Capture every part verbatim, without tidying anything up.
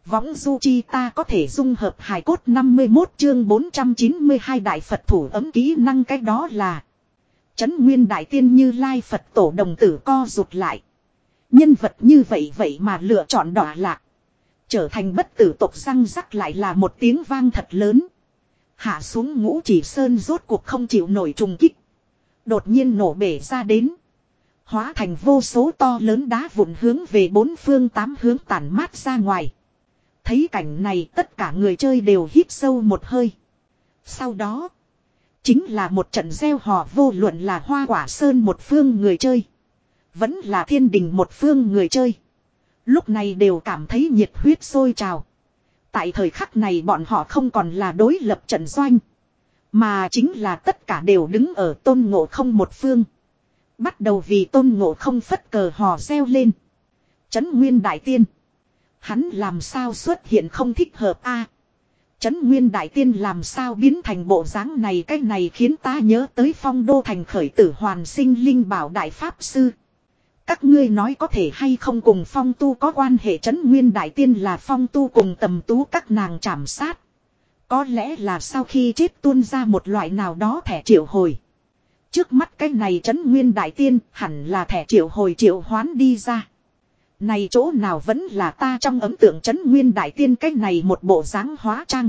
Võng du chi ta có thể dung hợp hài cốt năm mươi mốt chương bốn trăm chín mươi hai đại Phật thủ ấm kỹ năng cái đó là. Trấn Nguyên Đại Tiên Như Lai Phật tổ đồng tử co rụt lại. Nhân vật như vậy vậy mà lựa chọn đọa lạc. Trở thành bất tử tộc răng rắc lại là một tiếng vang thật lớn. Hạ xuống Ngũ Chỉ Sơn rốt cuộc không chịu nổi trùng kích. Đột nhiên nổ bể ra đến. Hóa thành vô số to lớn đá vụn hướng về bốn phương tám hướng tản mát ra ngoài. Thấy cảnh này tất cả người chơi đều hít sâu một hơi. Sau đó. Chính là một trận gieo hò vô luận là Hoa Quả Sơn một phương người chơi. Vẫn là Thiên Đình một phương người chơi. Lúc này đều cảm thấy nhiệt huyết sôi trào. Tại thời khắc này bọn họ không còn là đối lập trận doanh. Mà chính là tất cả đều đứng ở Tôn Ngộ Không một phương. Bắt đầu vì Tôn Ngộ Không phất cờ hò reo lên. Trấn Nguyên Đại Tiên. Hắn làm sao xuất hiện không thích hợp a? À, Trấn Nguyên Đại Tiên làm sao biến thành bộ dáng này, cái này khiến ta nhớ tới Phong Đô Thành khởi tử hoàn sinh linh bảo đại pháp sư. Các ngươi nói có thể hay không cùng Phong Tu có quan hệ? Trấn Nguyên Đại Tiên là Phong Tu cùng Tầm Tú các nàng trảm sát. Có lẽ là sau khi chết tuôn ra một loại nào đó thẻ triệu hồi. Trước mắt cái này Trấn Nguyên Đại Tiên hẳn là thẻ triệu hồi triệu hoán đi ra. Này chỗ nào vẫn là ta trong ấn tượng Trấn Nguyên Đại Tiên cái này một bộ dáng hóa trang.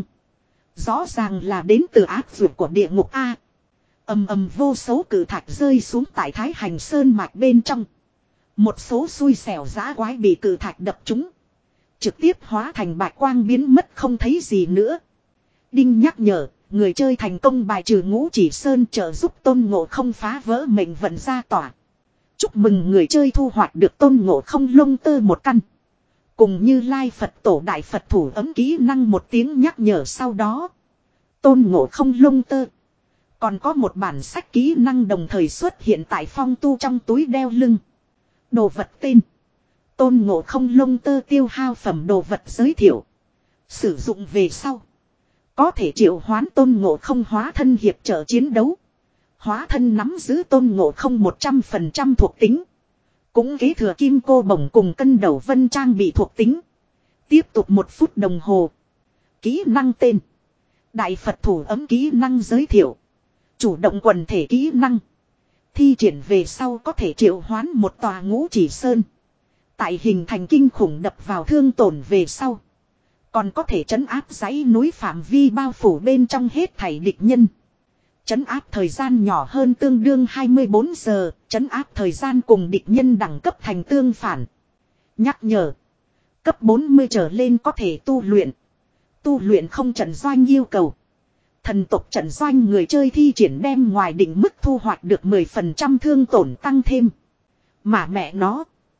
Rõ ràng là đến từ ác vượt của địa ngục A. Ầm ầm vô số cử thạch rơi xuống tại Thái Hành Sơn mạch bên trong. Một số xui xẻo dã quái bị cử thạch đập trúng. Trực tiếp hóa thành bạch quang biến mất không thấy gì nữa. Đinh nhắc nhở, người chơi thành công bài trừ Ngũ Chỉ Sơn trợ giúp Tôn Ngộ Không phá vỡ mệnh vận ra tỏa. Chúc mừng người chơi thu hoạch được Tôn Ngộ Không lông tơ một căn. Cùng Như Lai Phật tổ đại Phật thủ ấm kỹ năng một tiếng nhắc nhở sau đó. Tôn Ngộ Không lông tơ. Còn có một bản sách kỹ năng đồng thời xuất hiện tại Phong Tu trong túi đeo lưng. Đồ vật tên. Tôn Ngộ Không lông tơ tiêu hao phẩm đồ vật giới thiệu. Sử dụng về sau. Có thể triệu hoán Tôn Ngộ Không hóa thân hiệp trợ chiến đấu. Hóa thân nắm giữ Tôn Ngộ Không một trăm phần trăm thuộc tính. Cũng kế thừa kim cô bổng cùng cân đầu vân trang bị thuộc tính. Tiếp tục một phút đồng hồ. Kỹ năng tên. Đại Phật thủ ấm kỹ năng giới thiệu. Chủ động quần thể kỹ năng. Thi triển về sau có thể triệu hoán một tòa Ngũ Chỉ Sơn. Tại hình thành kinh khủng đập vào thương tổn về sau. Còn có thể trấn áp dãy núi phạm vi bao phủ bên trong hết thảy địch nhân. Trấn áp thời gian nhỏ hơn tương đương hai mươi bốn giờ, trấn áp thời gian cùng địch nhân đẳng cấp thành tương phản. Nhắc nhở. Cấp bốn mươi trở lên có thể tu luyện. Tu luyện không trận doanh yêu cầu. Thần tộc trận doanh người chơi thi triển đem ngoài định mức thu hoạch được mười phần trăm thương tổn tăng thêm. Mà mẹ nó.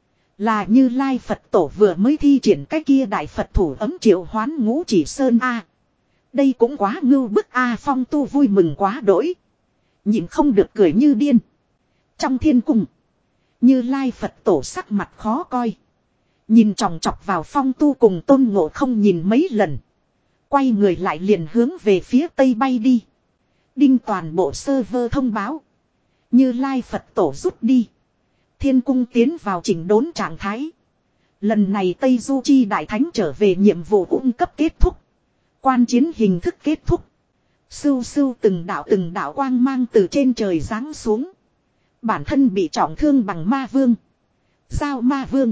Là Như Lai Phật tổ vừa mới thi triển cái kia đại Phật thủ ấm triệu hoán Ngũ Chỉ Sơn A. Đây cũng quá ngưu bức A. Phong Tu vui mừng quá đỗi. Nhìn không được cười như điên. Trong thiên cung. Như Lai Phật tổ sắc mặt khó coi. Nhìn chòng chọc vào Phong Tu cùng Tôn Ngộ Không nhìn mấy lần. Quay người lại liền hướng về phía tây bay đi. Đinh toàn bộ server thông báo. Như Lai Phật tổ rút đi. Thiên cung tiến vào chỉnh đốn trạng thái. Lần này Tây Du Chi Đại Thánh trở về nhiệm vụ cung cấp kết thúc. Quan chiến hình thức kết thúc. Sưu sưu từng đạo từng đạo quang mang từ trên trời giáng xuống. Bản thân bị trọng thương bằng ma vương. Giao ma vương.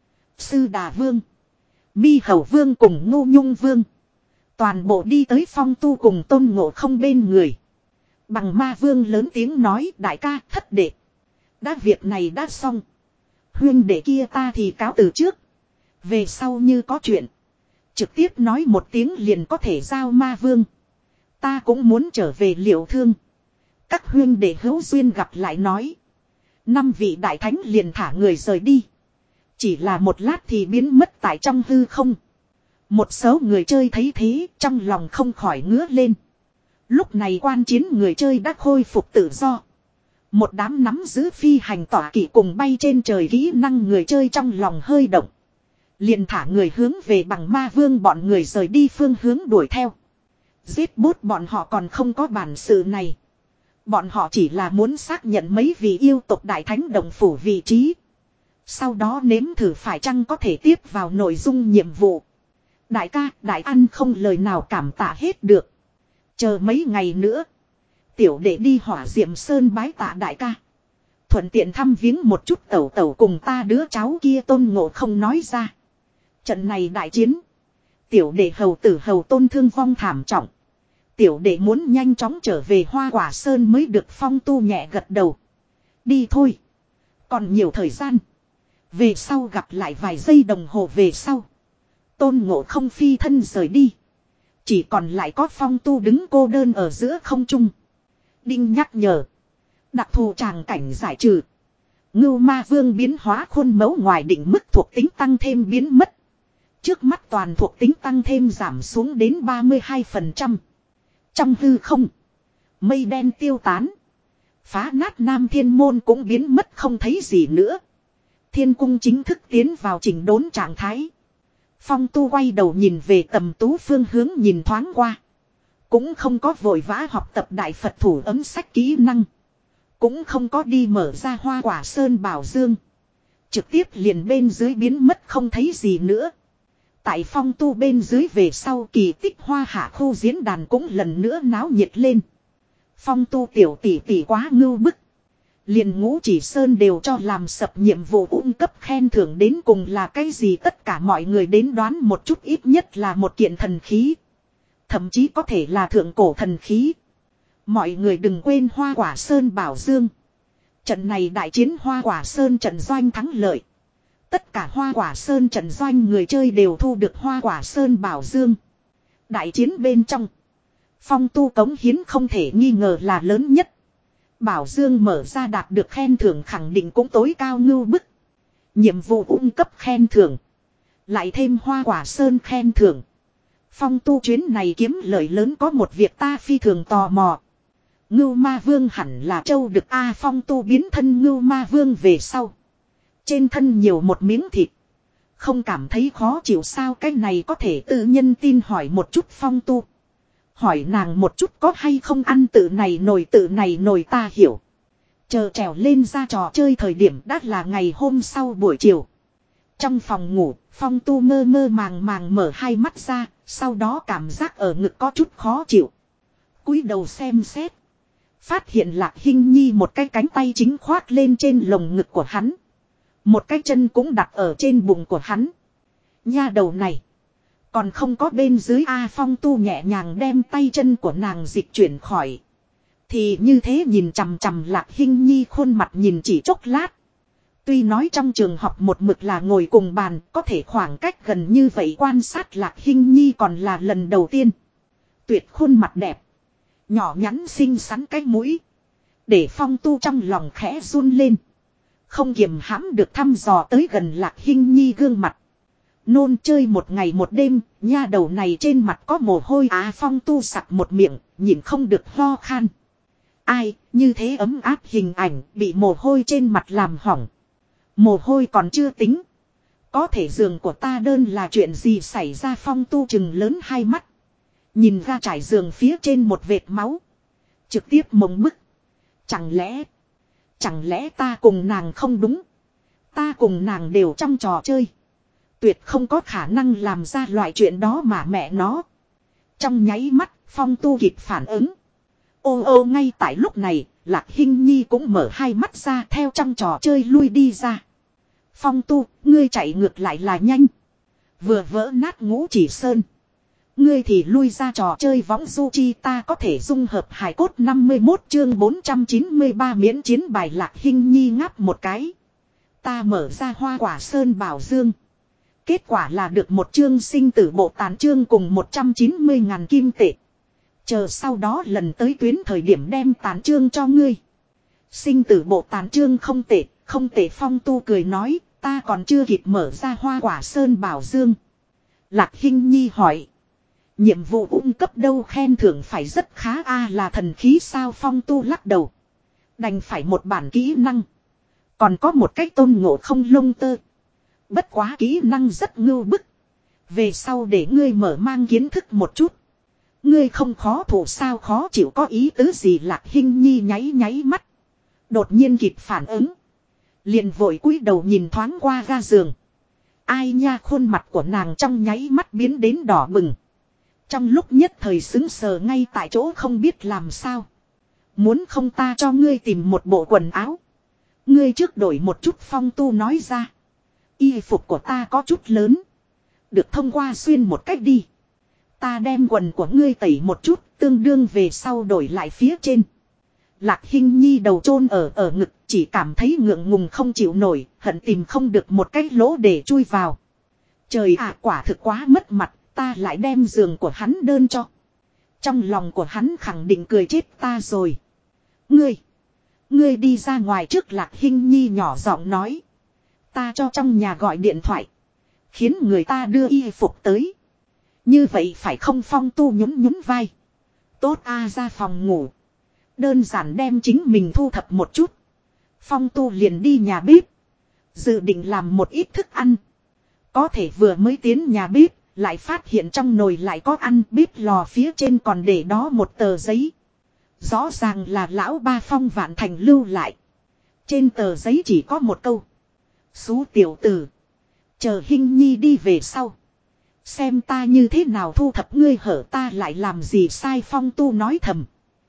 Sư Đà vương. Mi Hầu vương cùng Ngô Nhung vương. Toàn bộ đi tới Phong Tu cùng Tôn Ngộ Không bên người. Bằng ma vương lớn tiếng nói đại ca thất đệ. Đã việc này đã xong. Huyên đệ kia ta thì cáo từ trước. Về sau như có chuyện. Trực tiếp nói một tiếng liền có thể giao ma vương. Ta cũng muốn trở về Liệu Thương. Các huyên đệ hữu duyên gặp lại nói. Năm vị đại thánh liền thả người rời đi. Chỉ là một lát thì biến mất tại trong hư không. Một số người chơi thấy thế trong lòng không khỏi ngứa lên. Lúc này quan chiến người chơi đã khôi phục tự do. Một đám nắm giữ phi hành tỏa kỵ cùng bay trên trời kỹ năng người chơi trong lòng hơi động. Liền thả người hướng về bằng ma vương bọn người rời đi phương hướng đuổi theo. Giết bốt bọn họ còn không có bản sự này. Bọn họ chỉ là muốn xác nhận mấy vị yêu tộc đại thánh đồng phủ vị trí. Sau đó nếm thử phải chăng có thể tiếp vào nội dung nhiệm vụ. Đại ca, đại ăn không lời nào cảm tạ hết được. Chờ mấy ngày nữa. Tiểu đệ đi Hỏa Diệm Sơn bái tạ đại ca. Thuận tiện thăm viếng một chút tẩu tẩu cùng ta đứa cháu kia Tôn Ngộ Không nói ra. Trận này đại chiến. Tiểu đệ hầu tử hầu tôn thương vong thảm trọng. Tiểu đệ muốn nhanh chóng trở về Hoa Quả Sơn mới được. Phong Tu nhẹ gật đầu. Đi thôi. Còn nhiều thời gian. Về sau gặp lại vài giây đồng hồ về sau. Tôn Ngộ Không phi thân rời đi. Chỉ còn lại có Phong Tu đứng cô đơn ở giữa không trung. Đinh nhắc nhở. Đặc thù tràng cảnh giải trừ. Ngưu Ma Vương biến hóa khuôn mẫu ngoài định mức thuộc tính tăng thêm biến mất. Trước mắt toàn thuộc tính tăng thêm giảm xuống đến ba mươi hai phần trăm. Trong hư không. Mây đen tiêu tán. Phá nát Nam Thiên Môn cũng biến mất không thấy gì nữa. Thiên cung chính thức tiến vào chỉnh đốn trạng thái. Phong Tu quay đầu nhìn về Tầm Tú phương hướng nhìn thoáng qua. Cũng không có vội vã học tập Đại Phật thủ ấm sách kỹ năng. Cũng không có đi mở ra Hoa Quả Sơn Bảo Dương. Trực tiếp liền bên dưới biến mất không thấy gì nữa. Tại Phong Tu bên dưới về sau kỳ tích Hoa Hạ khu diễn đàn cũng lần nữa náo nhiệt lên. Phong Tu tiểu tỷ tỷ quá ngưu bức. Liền Ngũ Chỉ Sơn đều cho làm sập nhiệm vụ ung cấp khen thưởng đến cùng là cái gì, tất cả mọi người đến đoán một chút, ít nhất là một kiện thần khí. Thậm chí có thể là thượng cổ thần khí. Mọi người đừng quên Hoa Quả Sơn Bảo Dương. Trận này đại chiến Hoa Quả Sơn trận doanh thắng lợi. Tất cả Hoa Quả Sơn trận doanh người chơi đều thu được Hoa Quả Sơn Bảo Dương. Đại chiến bên trong. Phong Tu cống hiến không thể nghi ngờ là lớn nhất. Bảo Dương mở ra đạt được khen thưởng khẳng định cũng tối cao ngưu bức. Nhiệm vụ ung cấp khen thưởng. Lại thêm Hoa Quả Sơn khen thưởng. Phong Tu chuyến này kiếm lợi lớn có một việc ta phi thường tò mò. Ngưu Ma Vương hẳn là châu được A. Phong Tu biến thân Ngưu Ma Vương về sau. Trên thân nhiều một miếng thịt. Không cảm thấy khó chịu sao, cái này có thể tự nhân tin hỏi một chút Phong Tu. Hỏi nàng một chút có hay không ăn tự này nồi tự này nồi ta hiểu. Chờ trèo lên ra trò chơi thời điểm đã là ngày hôm sau buổi chiều. Trong phòng ngủ, Phong Tu mơ mơ màng màng mở hai mắt ra, sau đó cảm giác ở ngực có chút khó chịu. Cúi đầu xem xét. Phát hiện Lạc Hinh Nhi một cái cánh tay chính khoác lên trên lồng ngực của hắn. Một cái chân cũng đặt ở trên bụng của hắn. Nha đầu này. Còn không có bên dưới A. Phong Tu nhẹ nhàng đem tay chân của nàng dịch chuyển khỏi. Thì như thế nhìn chằm chằm Lạc Hinh Nhi khuôn mặt nhìn chỉ chốc lát. Tuy nói trong trường học một mực là ngồi cùng bàn, có thể khoảng cách gần như vậy quan sát Lạc Hinh Nhi còn là lần đầu tiên. Tuyệt khuôn mặt đẹp. Nhỏ nhắn xinh xắn cái mũi. Để Phong Tu trong lòng khẽ run lên. Không kiềm hãm được thăm dò tới gần Lạc Hinh Nhi gương mặt. Nôn chơi một ngày một đêm, nha đầu này trên mặt có mồ hôi á. Phong Tu sặc một miệng, nhìn không được ho khan. Ai, như thế ấm áp hình ảnh, bị mồ hôi trên mặt làm hỏng. Mồ hôi còn chưa tính. Có thể giường của ta đơn là chuyện gì xảy ra. Phong Tu chừng lớn hai mắt. Nhìn ra trải giường phía trên một vệt máu. Trực tiếp mộng bức. Chẳng lẽ... Chẳng lẽ ta cùng nàng không đúng. Ta cùng nàng đều trong trò chơi. Tuyệt không có khả năng làm ra loại chuyện đó mà mẹ nó. Trong nháy mắt, Phong Tu kịp phản ứng. Ô ô ngay tại lúc này, Lạc Hinh Nhi cũng mở hai mắt ra theo trong trò chơi lui đi ra. Phong Tu, ngươi chạy ngược lại là nhanh. Vừa vỡ nát Ngũ Chỉ Sơn. Ngươi thì lui ra trò chơi võng du chi, ta có thể dung hợp hài cốt. Năm mươi mốt chương bốn trăm chín mươi ba miễn chiến bài. Lạc Hinh Nhi ngáp một cái. Ta mở ra Hoa Quả Sơn Bảo Dương. Kết quả là được một chương sinh tử bộ tàn chương cùng một trăm chín mươi ngàn kim tệ. Chờ sau đó lần tới tuyến thời điểm đem tàn chương cho ngươi. Sinh tử bộ tàn chương không tệ, không tệ. Phong Tu cười nói, ta còn chưa kịp mở ra Hoa Quả Sơn Bảo Dương. Lạc Hinh Nhi hỏi. Nhiệm vụ ung cấp đâu, khen thưởng phải rất khá a. Là thần khí sao? Phong Tu lắc đầu. Đành phải một bản kỹ năng. Còn có một cách Tôn Ngộ Không lông tơ. Bất quá kỹ năng rất ngưu bức. Về sau để ngươi mở mang kiến thức một chút. Ngươi không khó thủ sao? Khó chịu có ý tứ gì? Lạc Hinh Nhi nháy nháy mắt. Đột nhiên kịp phản ứng. Liền vội cúi đầu nhìn thoáng qua ga giường. Ai nha, khuôn mặt của nàng trong nháy mắt biến đến đỏ bừng. Trong lúc nhất thời sững sờ ngay tại chỗ không biết làm sao. Muốn không ta cho ngươi tìm một bộ quần áo. Ngươi trước đổi một chút, Phong Tu nói ra. Y phục của ta có chút lớn. Được thông qua xuyên một cách đi. Ta đem quần của ngươi tẩy một chút, tương đương về sau đổi lại phía trên. Lạc Hinh Nhi đầu chôn ở ở ngực, chỉ cảm thấy ngượng ngùng không chịu nổi, hận tìm không được một cái lỗ để chui vào. Trời ạ, quả thực quá mất mặt, ta lại đem giường của hắn đơn cho. Trong lòng của hắn khẳng định cười chết ta rồi. Ngươi, ngươi đi ra ngoài trước, Lạc Hinh Nhi nhỏ giọng nói. Ta cho trong nhà gọi điện thoại, khiến người ta đưa y phục tới. Như vậy phải không? Phong Tu nhún nhún vai. Tốt a, ra phòng ngủ. Đơn giản đem chính mình thu thập một chút. Phong Tu liền đi nhà bếp. Dự định làm một ít thức ăn. Có thể vừa mới tiến nhà bếp, lại phát hiện trong nồi lại có ăn, bếp lò phía trên còn để đó một tờ giấy. Rõ ràng là lão ba Phong Vạn Thành lưu lại. Trên tờ giấy chỉ có một câu. Xú tiểu tử, chờ Hinh Nhi đi về sau, xem ta như thế nào thu thập ngươi, hở ta lại làm gì sai? Phong Tu nói thầm.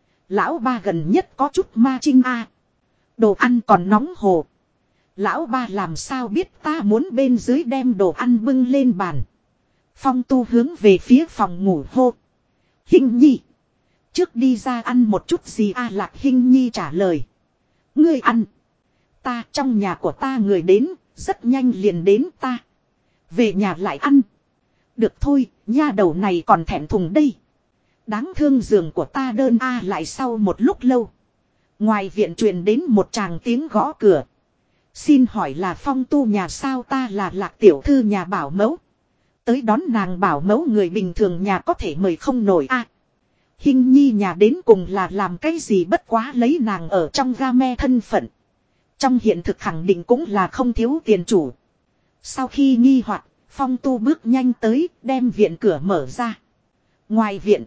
Lão ba gần nhất có chút ma chinh a. Đồ ăn còn nóng hổ. Lão ba làm sao biết ta muốn bên dưới đem đồ ăn bưng lên bàn. Phong Tu hướng về phía phòng ngủ hô. Hinh Nhi, trước đi ra ăn một chút gì a? Lạc Hinh Nhi trả lời. Ngươi ăn. Ta, trong nhà của ta người đến, rất nhanh liền đến, ta về nhà lại ăn. Được thôi, nha đầu này còn thẹn thùng đây. Đáng thương, giường của ta đơn a. Lại sau một lúc lâu, ngoài viện truyền đến một tràng tiếng gõ cửa. Xin hỏi là Phong Tu nhà sao? Ta là Lạc tiểu thư nhà bảo mẫu. Tới đón nàng bảo mẫu người bình thường nhà có thể mời không nổi a. Hinh Nhi nhà đến cùng là làm cái gì? Bất quá lấy nàng ở trong game thân phận, trong hiện thực khẳng định cũng là không thiếu tiền chủ. Sau khi nghi hoặc, Phong Tu bước nhanh tới, đem viện cửa mở ra. Ngoài viện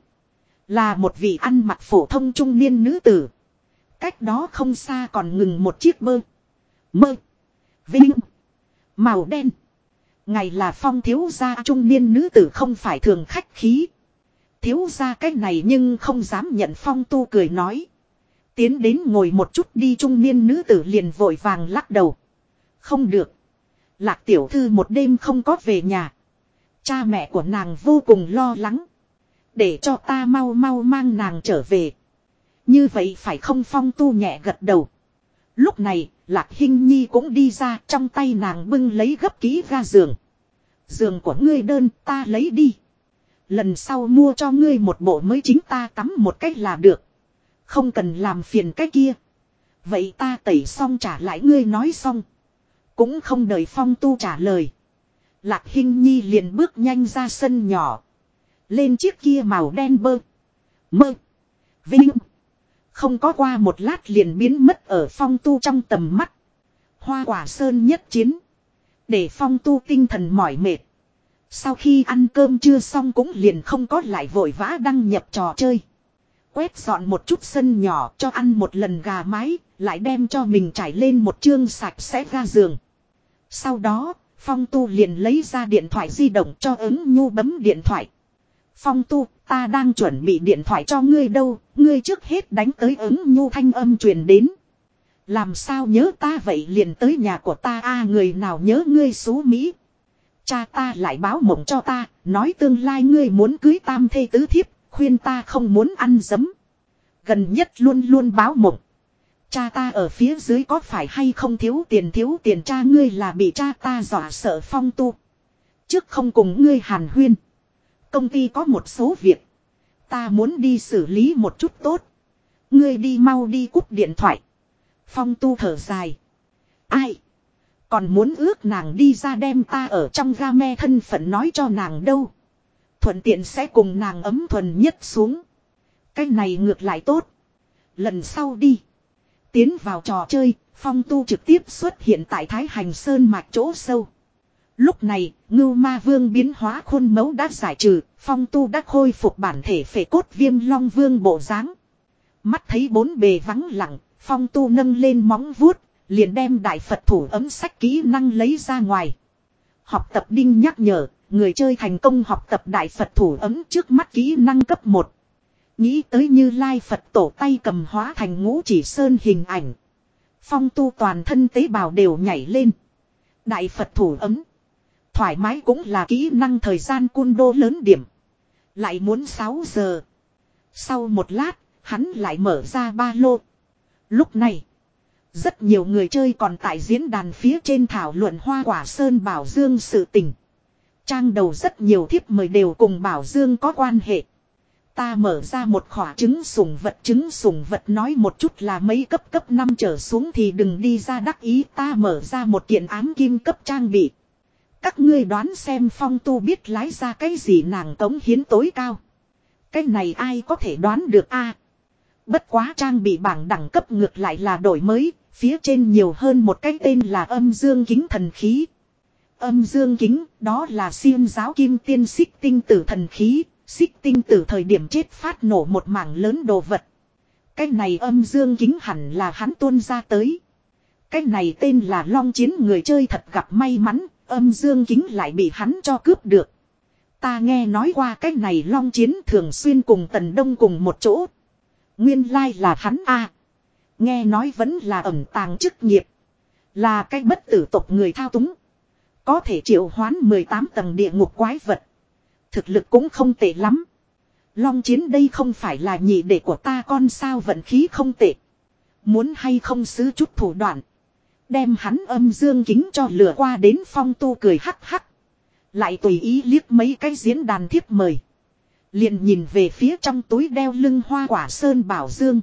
là một vị ăn mặc phổ thông trung niên nữ tử. Cách đó không xa còn ngừng một chiếc bơ mơ vinh màu đen. Ngày là Phong thiếu gia. Trung niên nữ tử không phải thường khách khí. Thiếu gia cái này nhưng không dám nhận. Phong Tu cười nói. Tiến đến ngồi một chút đi. Trung niên nữ tử liền vội vàng lắc đầu. Không được. Lạc tiểu thư một đêm không có về nhà. Cha mẹ của nàng vô cùng lo lắng. Để cho ta mau mau mang nàng trở về. Như vậy phải không? Phong Tu nhẹ gật đầu. Lúc này, Lạc Hinh Nhi cũng đi ra, trong tay nàng bưng lấy gấp kỹ ga giường. Giường của ngươi đơn, ta lấy đi. Lần sau mua cho ngươi một bộ mới, chính ta tắm một cách là được. Không cần làm phiền cái kia. Vậy ta tẩy xong trả lại ngươi. Nói xong, cũng không đợi Phong Tu trả lời, Lạc Hinh Nhi liền bước nhanh ra sân nhỏ. Lên chiếc kia màu đen bơ mơ vinh. Không có qua một lát liền biến mất ở Phong Tu trong tầm mắt. Hoa Quả Sơn nhất chiến, để Phong Tu tinh thần mỏi mệt. Sau khi ăn cơm trưa xong cũng liền không có lại vội vã đăng nhập trò chơi. Quét dọn một chút sân nhỏ, cho ăn một lần gà mái, lại đem cho mình trải lên một chương sạch sẽ ga giường. Sau đó, Phong Tu liền lấy ra điện thoại di động cho Ứng Nhu bấm điện thoại. Phong Tu, ta đang chuẩn bị điện thoại cho ngươi đâu, ngươi trước hết đánh tới. Ứng Nhu thanh âm truyền đến. Làm sao nhớ ta? Vậy liền tới nhà của ta a. Người nào nhớ ngươi xú Mỹ. Cha ta lại báo mộng cho ta, nói tương lai ngươi muốn cưới tam thê tứ thiếp, khuyên ta không muốn ăn dấm. Gần nhất luôn luôn báo mộng. Cha ta ở phía dưới có phải hay không thiếu tiền? Thiếu tiền. Cha ngươi là bị cha ta dọa sợ. Phong Tu, trước không cùng ngươi hàn huyên. Công ty có một số việc, ta muốn đi xử lý một chút tốt. Ngươi đi mau đi. Cúp điện thoại. Phong Tu thở dài. Ai? Còn muốn ước nàng đi ra đem ta ở trong game thân phận nói cho nàng đâu. Thuận tiện sẽ cùng nàng ấm thuần nhất xuống. Cái này ngược lại tốt. Lần sau đi. Tiến vào trò chơi, Phong Tu trực tiếp xuất hiện tại Thái Hành Sơn mạch chỗ sâu. Lúc này, Ngưu Ma Vương biến hóa khuôn mẫu đã giải trừ, Phong Tu đã khôi phục bản thể phệ cốt Viêm Long Vương bộ dáng. Mắt thấy bốn bề vắng lặng, Phong Tu nâng lên móng vuốt, liền đem Đại Phật thủ ấm sách kỹ năng lấy ra ngoài. Học tập đinh nhắc nhở, người chơi thành công học tập đại Phật thủ ấm trước mắt kỹ năng cấp một. Nghĩ tới Như Lai Phật tổ tay cầm hóa thành ngũ chỉ sơn hình ảnh. Phong tu toàn thân tế bào đều nhảy lên. Đại Phật thủ ấm. Thoải mái cũng là kỹ năng thời gian cun đô lớn điểm. Lại muốn sáu giờ. Sau một lát, hắn lại mở ra ba lô. Lúc này, rất nhiều người chơi còn tại diễn đàn phía trên thảo luận Hoa Quả Sơn Bảo Dương sự tình. Trang đầu rất nhiều thiếp mời đều cùng Bảo Dương có quan hệ. Ta mở ra một khỏa trứng sủng vật, trứng sủng vật nói một chút là mấy cấp cấp năm trở xuống thì đừng đi ra đắc ý. Ta mở ra một kiện ám kim cấp trang bị. Các ngươi đoán xem Phong tu biết lái ra cái gì nàng cống hiến tối cao. Cái này ai có thể đoán được a? Bất quá trang bị bảng đẳng cấp ngược lại là đổi mới, phía trên nhiều hơn một cái tên là âm dương kính thần khí. Âm dương kính, đó là xiêm giáo kim tiên xích tinh tử thần khí, xích tinh tử thời điểm chết phát nổ một mảng lớn đồ vật. Cái này âm dương kính hẳn là hắn tuôn ra tới. Cái này tên là Long Chiến, người chơi thật gặp may mắn, âm dương kính lại bị hắn cho cướp được. Ta nghe nói qua cái này Long Chiến thường xuyên cùng Tần Đông cùng một chỗ. Nguyên lai là hắn a. Nghe nói vẫn là ẩn tàng chức nghiệp. Là cái bất tử tộc người thao túng. Có thể triệu hoán mười tám tầng địa ngục quái vật. Thực lực cũng không tệ lắm. Long Chiến đây không phải là nhị đệ của ta con sao, vận khí không tệ. Muốn hay không xứ chút thủ đoạn. Đem hắn âm dương kính cho lừa qua đến. Phong tu cười hắc hắc. Lại tùy ý liếc mấy cái diễn đàn thiếp mời. Liền nhìn về phía trong túi đeo lưng Hoa Quả Sơn Bảo Dương.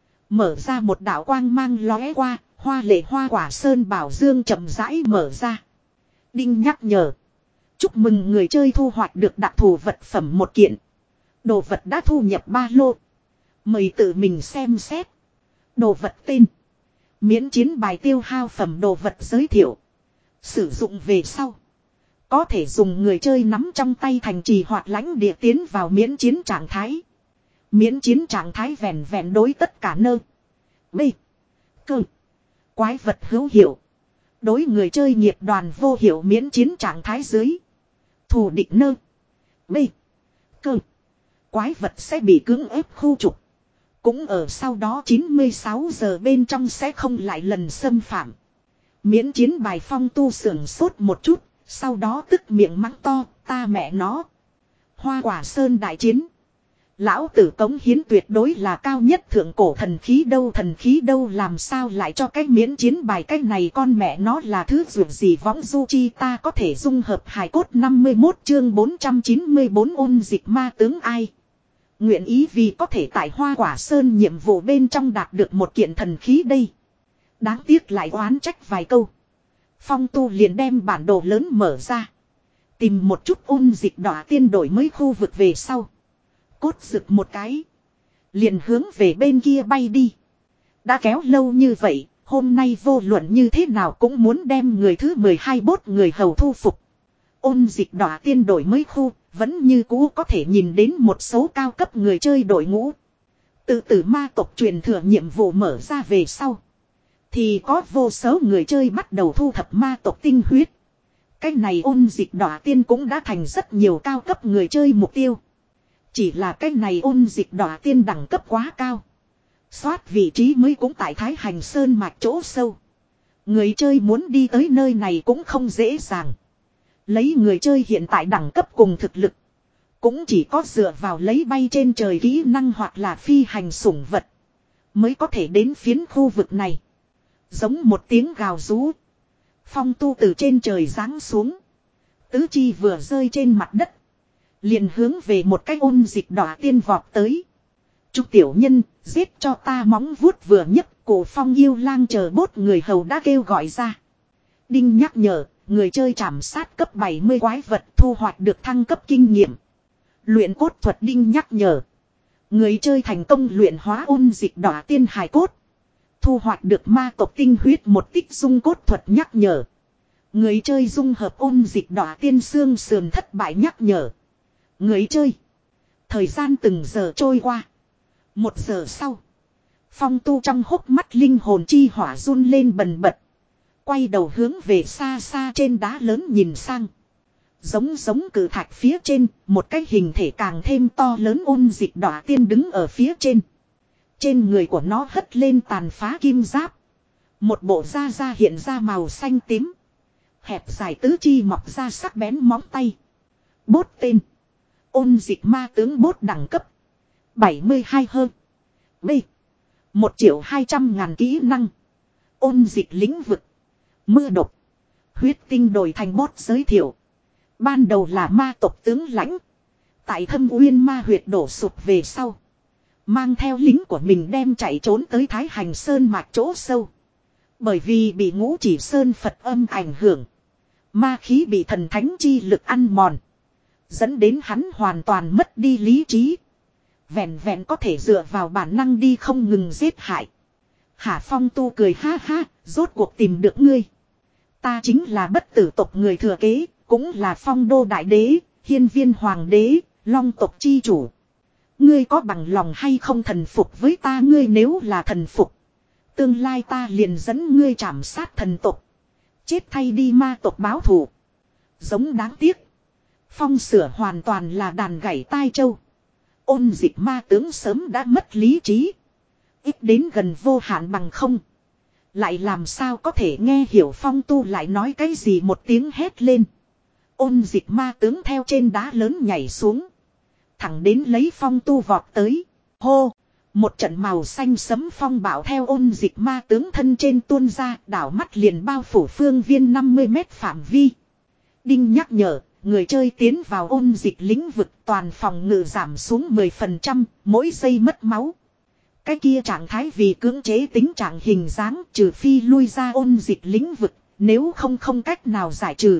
Mở ra một đạo quang mang lóe qua, hoa lệ Hoa Quả Sơn Bảo Dương chậm rãi mở ra. Đinh nhắc nhở. Chúc mừng người chơi thu hoạch được đặc thù vật phẩm một kiện. Đồ vật đã thu nhập ba lô. Mời tự mình xem xét. Đồ vật tên. Miễn chiến bài tiêu hao phẩm đồ vật giới thiệu. Sử dụng về sau. Có thể dùng người chơi nắm trong tay thành trì hoặc lãnh địa tiến vào miễn chiến trạng thái. Miễn chiến trạng thái vẹn vẹn đối tất cả nơ. B. Cơ. Quái vật hữu hiệu. Đối người chơi nghiệp đoàn vô hiệu miễn chiến trạng thái dưới. Thù địch nơ. B. Cơ. Quái vật sẽ bị cưỡng ép khu trục. Cũng ở sau đó chín mươi sáu giờ bên trong sẽ không lại lần xâm phạm. Miễn chiến bài Phong tu sưởng sốt một chút. Sau đó tức miệng mắng to, ta mẹ nó. Hoa Quả Sơn đại chiến. Lão tử cống hiến tuyệt đối là cao nhất thượng cổ thần khí đâu, thần khí đâu, làm sao lại cho cái miễn chiến bài cái này, con mẹ nó là thứ dường gì võng du chi. Ta có thể dung hợp hài cốt năm mươi mốt chương bốn trăm chín mươi bốn ôn dịch ma tướng ai. Nguyện ý vì có thể tại Hoa Quả Sơn nhiệm vụ bên trong đạt được một kiện thần khí đây. Đáng tiếc lại oán trách vài câu. Phong tu liền đem bản đồ lớn mở ra. Tìm một chút ôn dịch đỏ tiên đổi mới khu vực về sau. Cốt rực một cái. Liền hướng về bên kia bay đi. Đã kéo lâu như vậy, hôm nay vô luận như thế nào cũng muốn đem người thứ mười hai bốt người hầu thu phục. Ôn dịch đỏ tiên đổi mới khu, vẫn như cũ có thể nhìn đến một số cao cấp người chơi đội ngũ. Từ từ ma tộc truyền thừa nhiệm vụ mở ra về sau. Thì có vô số người chơi bắt đầu thu thập ma tộc tinh huyết. Cái này ôn dịch đỏ tiên cũng đã thành rất nhiều cao cấp người chơi mục tiêu. Chỉ là cái này ôn dịch đỏ tiên đẳng cấp quá cao. Xoát vị trí mới cũng tại Thái Hành Sơn mạch chỗ sâu. Người chơi muốn đi tới nơi này cũng không dễ dàng. Lấy người chơi hiện tại đẳng cấp cùng thực lực. Cũng chỉ có dựa vào lấy bay trên trời kỹ năng hoặc là phi hành sủng vật. Mới có thể đến phiến khu vực này. Giống một tiếng gào rú. Phong tu từ trên trời giáng xuống. Tứ chi vừa rơi trên mặt đất. Liền hướng về một cái ôn dịch đỏ tiên vọt tới. Chúc tiểu nhân, giết cho ta móng vuốt vừa nhấc, cổ Phong yêu lang chờ bốt người hầu đã kêu gọi ra. Đinh nhắc nhở, người chơi trảm sát cấp bảy mươi quái vật thu hoạch được thăng cấp kinh nghiệm. Luyện cốt thuật đinh nhắc nhở. Người chơi thành công luyện hóa ôn dịch đỏ tiên hài cốt. Thu hoạch được ma tộc tinh huyết một tích dung cốt thuật nhắc nhở. Người chơi dung hợp ôn dịch đỏ tiên xương sườn thất bại nhắc nhở. Người chơi. Thời gian từng giờ trôi qua. Một giờ sau. Phong tu trong hốc mắt linh hồn chi hỏa run lên bần bật. Quay đầu hướng về xa xa trên đá lớn nhìn sang. Giống giống cử thạch phía trên, một cái hình thể càng thêm to lớn ôn dịch đỏ tiên đứng ở phía trên. Trên người của nó hất lên tàn phá kim giáp. Một bộ da da hiện ra màu xanh tím. Hẹp dài tứ chi mọc ra sắc bén móng tay. Bốt tên. Ôn dịch ma tướng bốt đẳng cấp. bảy mươi hai hơn. B. một triệu hai trăm ngàn kỹ năng. Ôn dịch lĩnh vực. Mưa độc. Huyết tinh đổi thành bốt giới thiệu. Ban đầu là ma tộc tướng lãnh. Tại Thâm Uyên ma huyệt đổ sụp về sau. Mang theo lính của mình đem chạy trốn tới Thái Hành Sơn mạch chỗ sâu. Bởi vì bị Ngũ Chỉ Sơn Phật âm ảnh hưởng. Ma khí bị thần thánh chi lực ăn mòn. Dẫn đến hắn hoàn toàn mất đi lý trí. Vẹn vẹn có thể dựa vào bản năng đi không ngừng giết hại. Hà Phong Tu cười ha ha, rốt cuộc tìm được ngươi. Ta chính là bất tử tộc người thừa kế, cũng là Phong Đô Đại Đế, Hiên Viên Hoàng Đế, Long tộc chi chủ. Ngươi có bằng lòng hay không thần phục với ta? Ngươi nếu là thần phục, tương lai ta liền dẫn ngươi trảm sát thần tộc. Chết thay đi ma tộc báo thù. Giống đáng tiếc. Phong Sửa hoàn toàn là đàn gảy tai châu. Ôn dịch ma tướng sớm đã mất lý trí. Ít đến gần vô hạn bằng không. Lại làm sao có thể nghe hiểu Phong Tu lại nói cái gì? Một tiếng hét lên. Ôn dịch ma tướng theo trên đá lớn nhảy xuống. Thẳng đến lấy Phong Tu vọt tới. Hô! Một trận màu xanh sấm phong bão theo ôn dịch ma tướng thân trên tuôn ra, đảo mắt liền bao phủ phương viên năm mươi mét phạm vi. Đinh nhắc nhở, người chơi tiến vào ôn dịch lĩnh vực toàn phòng ngự giảm xuống mười phần trăm, mỗi giây mất máu. Cái kia trạng thái vì cưỡng chế tính trạng hình dáng, trừ phi lui ra ôn dịch lĩnh vực, nếu không không cách nào giải trừ.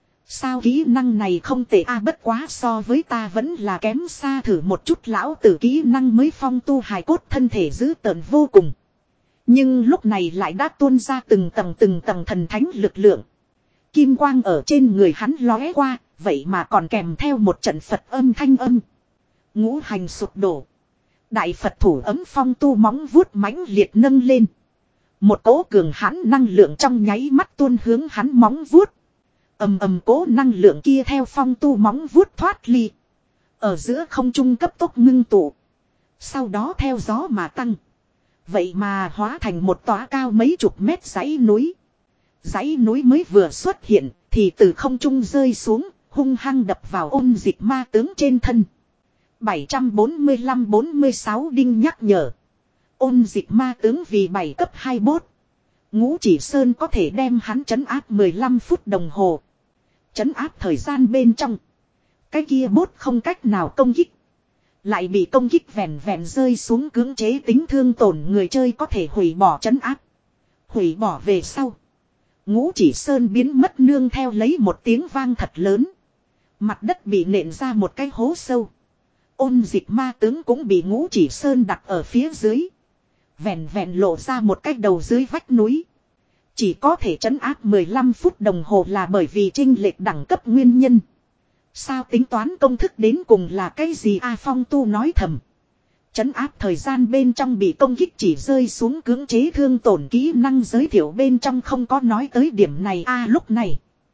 Sao kỹ năng này không tệ a, bất quá so với ta vẫn là kém xa, thử một chút lão tử kỹ năng mới Phong Tu hài cốt thân thể dữ tợn vô cùng. Nhưng lúc này lại đã tuôn ra từng tầng từng tầng thần thánh lực lượng. Kim quang ở trên người hắn lóe qua, vậy mà còn kèm theo một trận Phật âm thanh âm. Ngũ hành sụp đổ. Đại Phật thủ ấm Phong Tu móng vuốt mãnh liệt nâng lên. Một cỗ cường hãn năng lượng trong nháy mắt tuôn hướng hắn móng vuốt. Ầm ầm cố năng lượng kia theo Phong Tu móng vuốt thoát ly. Ở giữa không trung cấp tốc ngưng tụ. Sau đó theo gió mà tăng. Vậy mà hóa thành một tòa cao mấy chục mét dãy núi. Dãy núi mới vừa xuất hiện thì từ không trung rơi xuống, hung hăng đập vào ôn dịch ma tướng trên thân. bảy trăm bốn mươi lăm bốn mươi sáu đinh nhắc nhở. Ôn dịch ma tướng vì bảy cấp hai bốt. Ngũ Chỉ Sơn có thể đem hắn trấn áp mười lăm phút đồng hồ. Trấn áp thời gian bên trong. Cái kia bốt không cách nào công kích. Lại bị công kích vẹn vẹn rơi xuống cưỡng chế tính thương tổn, người chơi có thể hủy bỏ trấn áp. Hủy bỏ về sau. Ngũ Chỉ Sơn biến mất nương theo lấy một tiếng vang thật lớn. Mặt đất bị nện ra một cái hố sâu. Ôn dịch ma tướng cũng bị Ngũ Chỉ Sơn đặt ở phía dưới. Vẹn vẹn lộ ra một cái đầu dưới vách núi. Chỉ có thể trấn áp mười lăm phút đồng hồ là bởi vì chênh lệch đẳng cấp nguyên nhân. Sao tính toán công thức đến cùng là cái gì a? Phong Tu nói thầm. Trấn áp thời gian bên trong bị công kích chỉ rơi xuống cưỡng chế thương tổn, kỹ năng giới thiệu bên trong không có nói tới điểm này a. Lúc này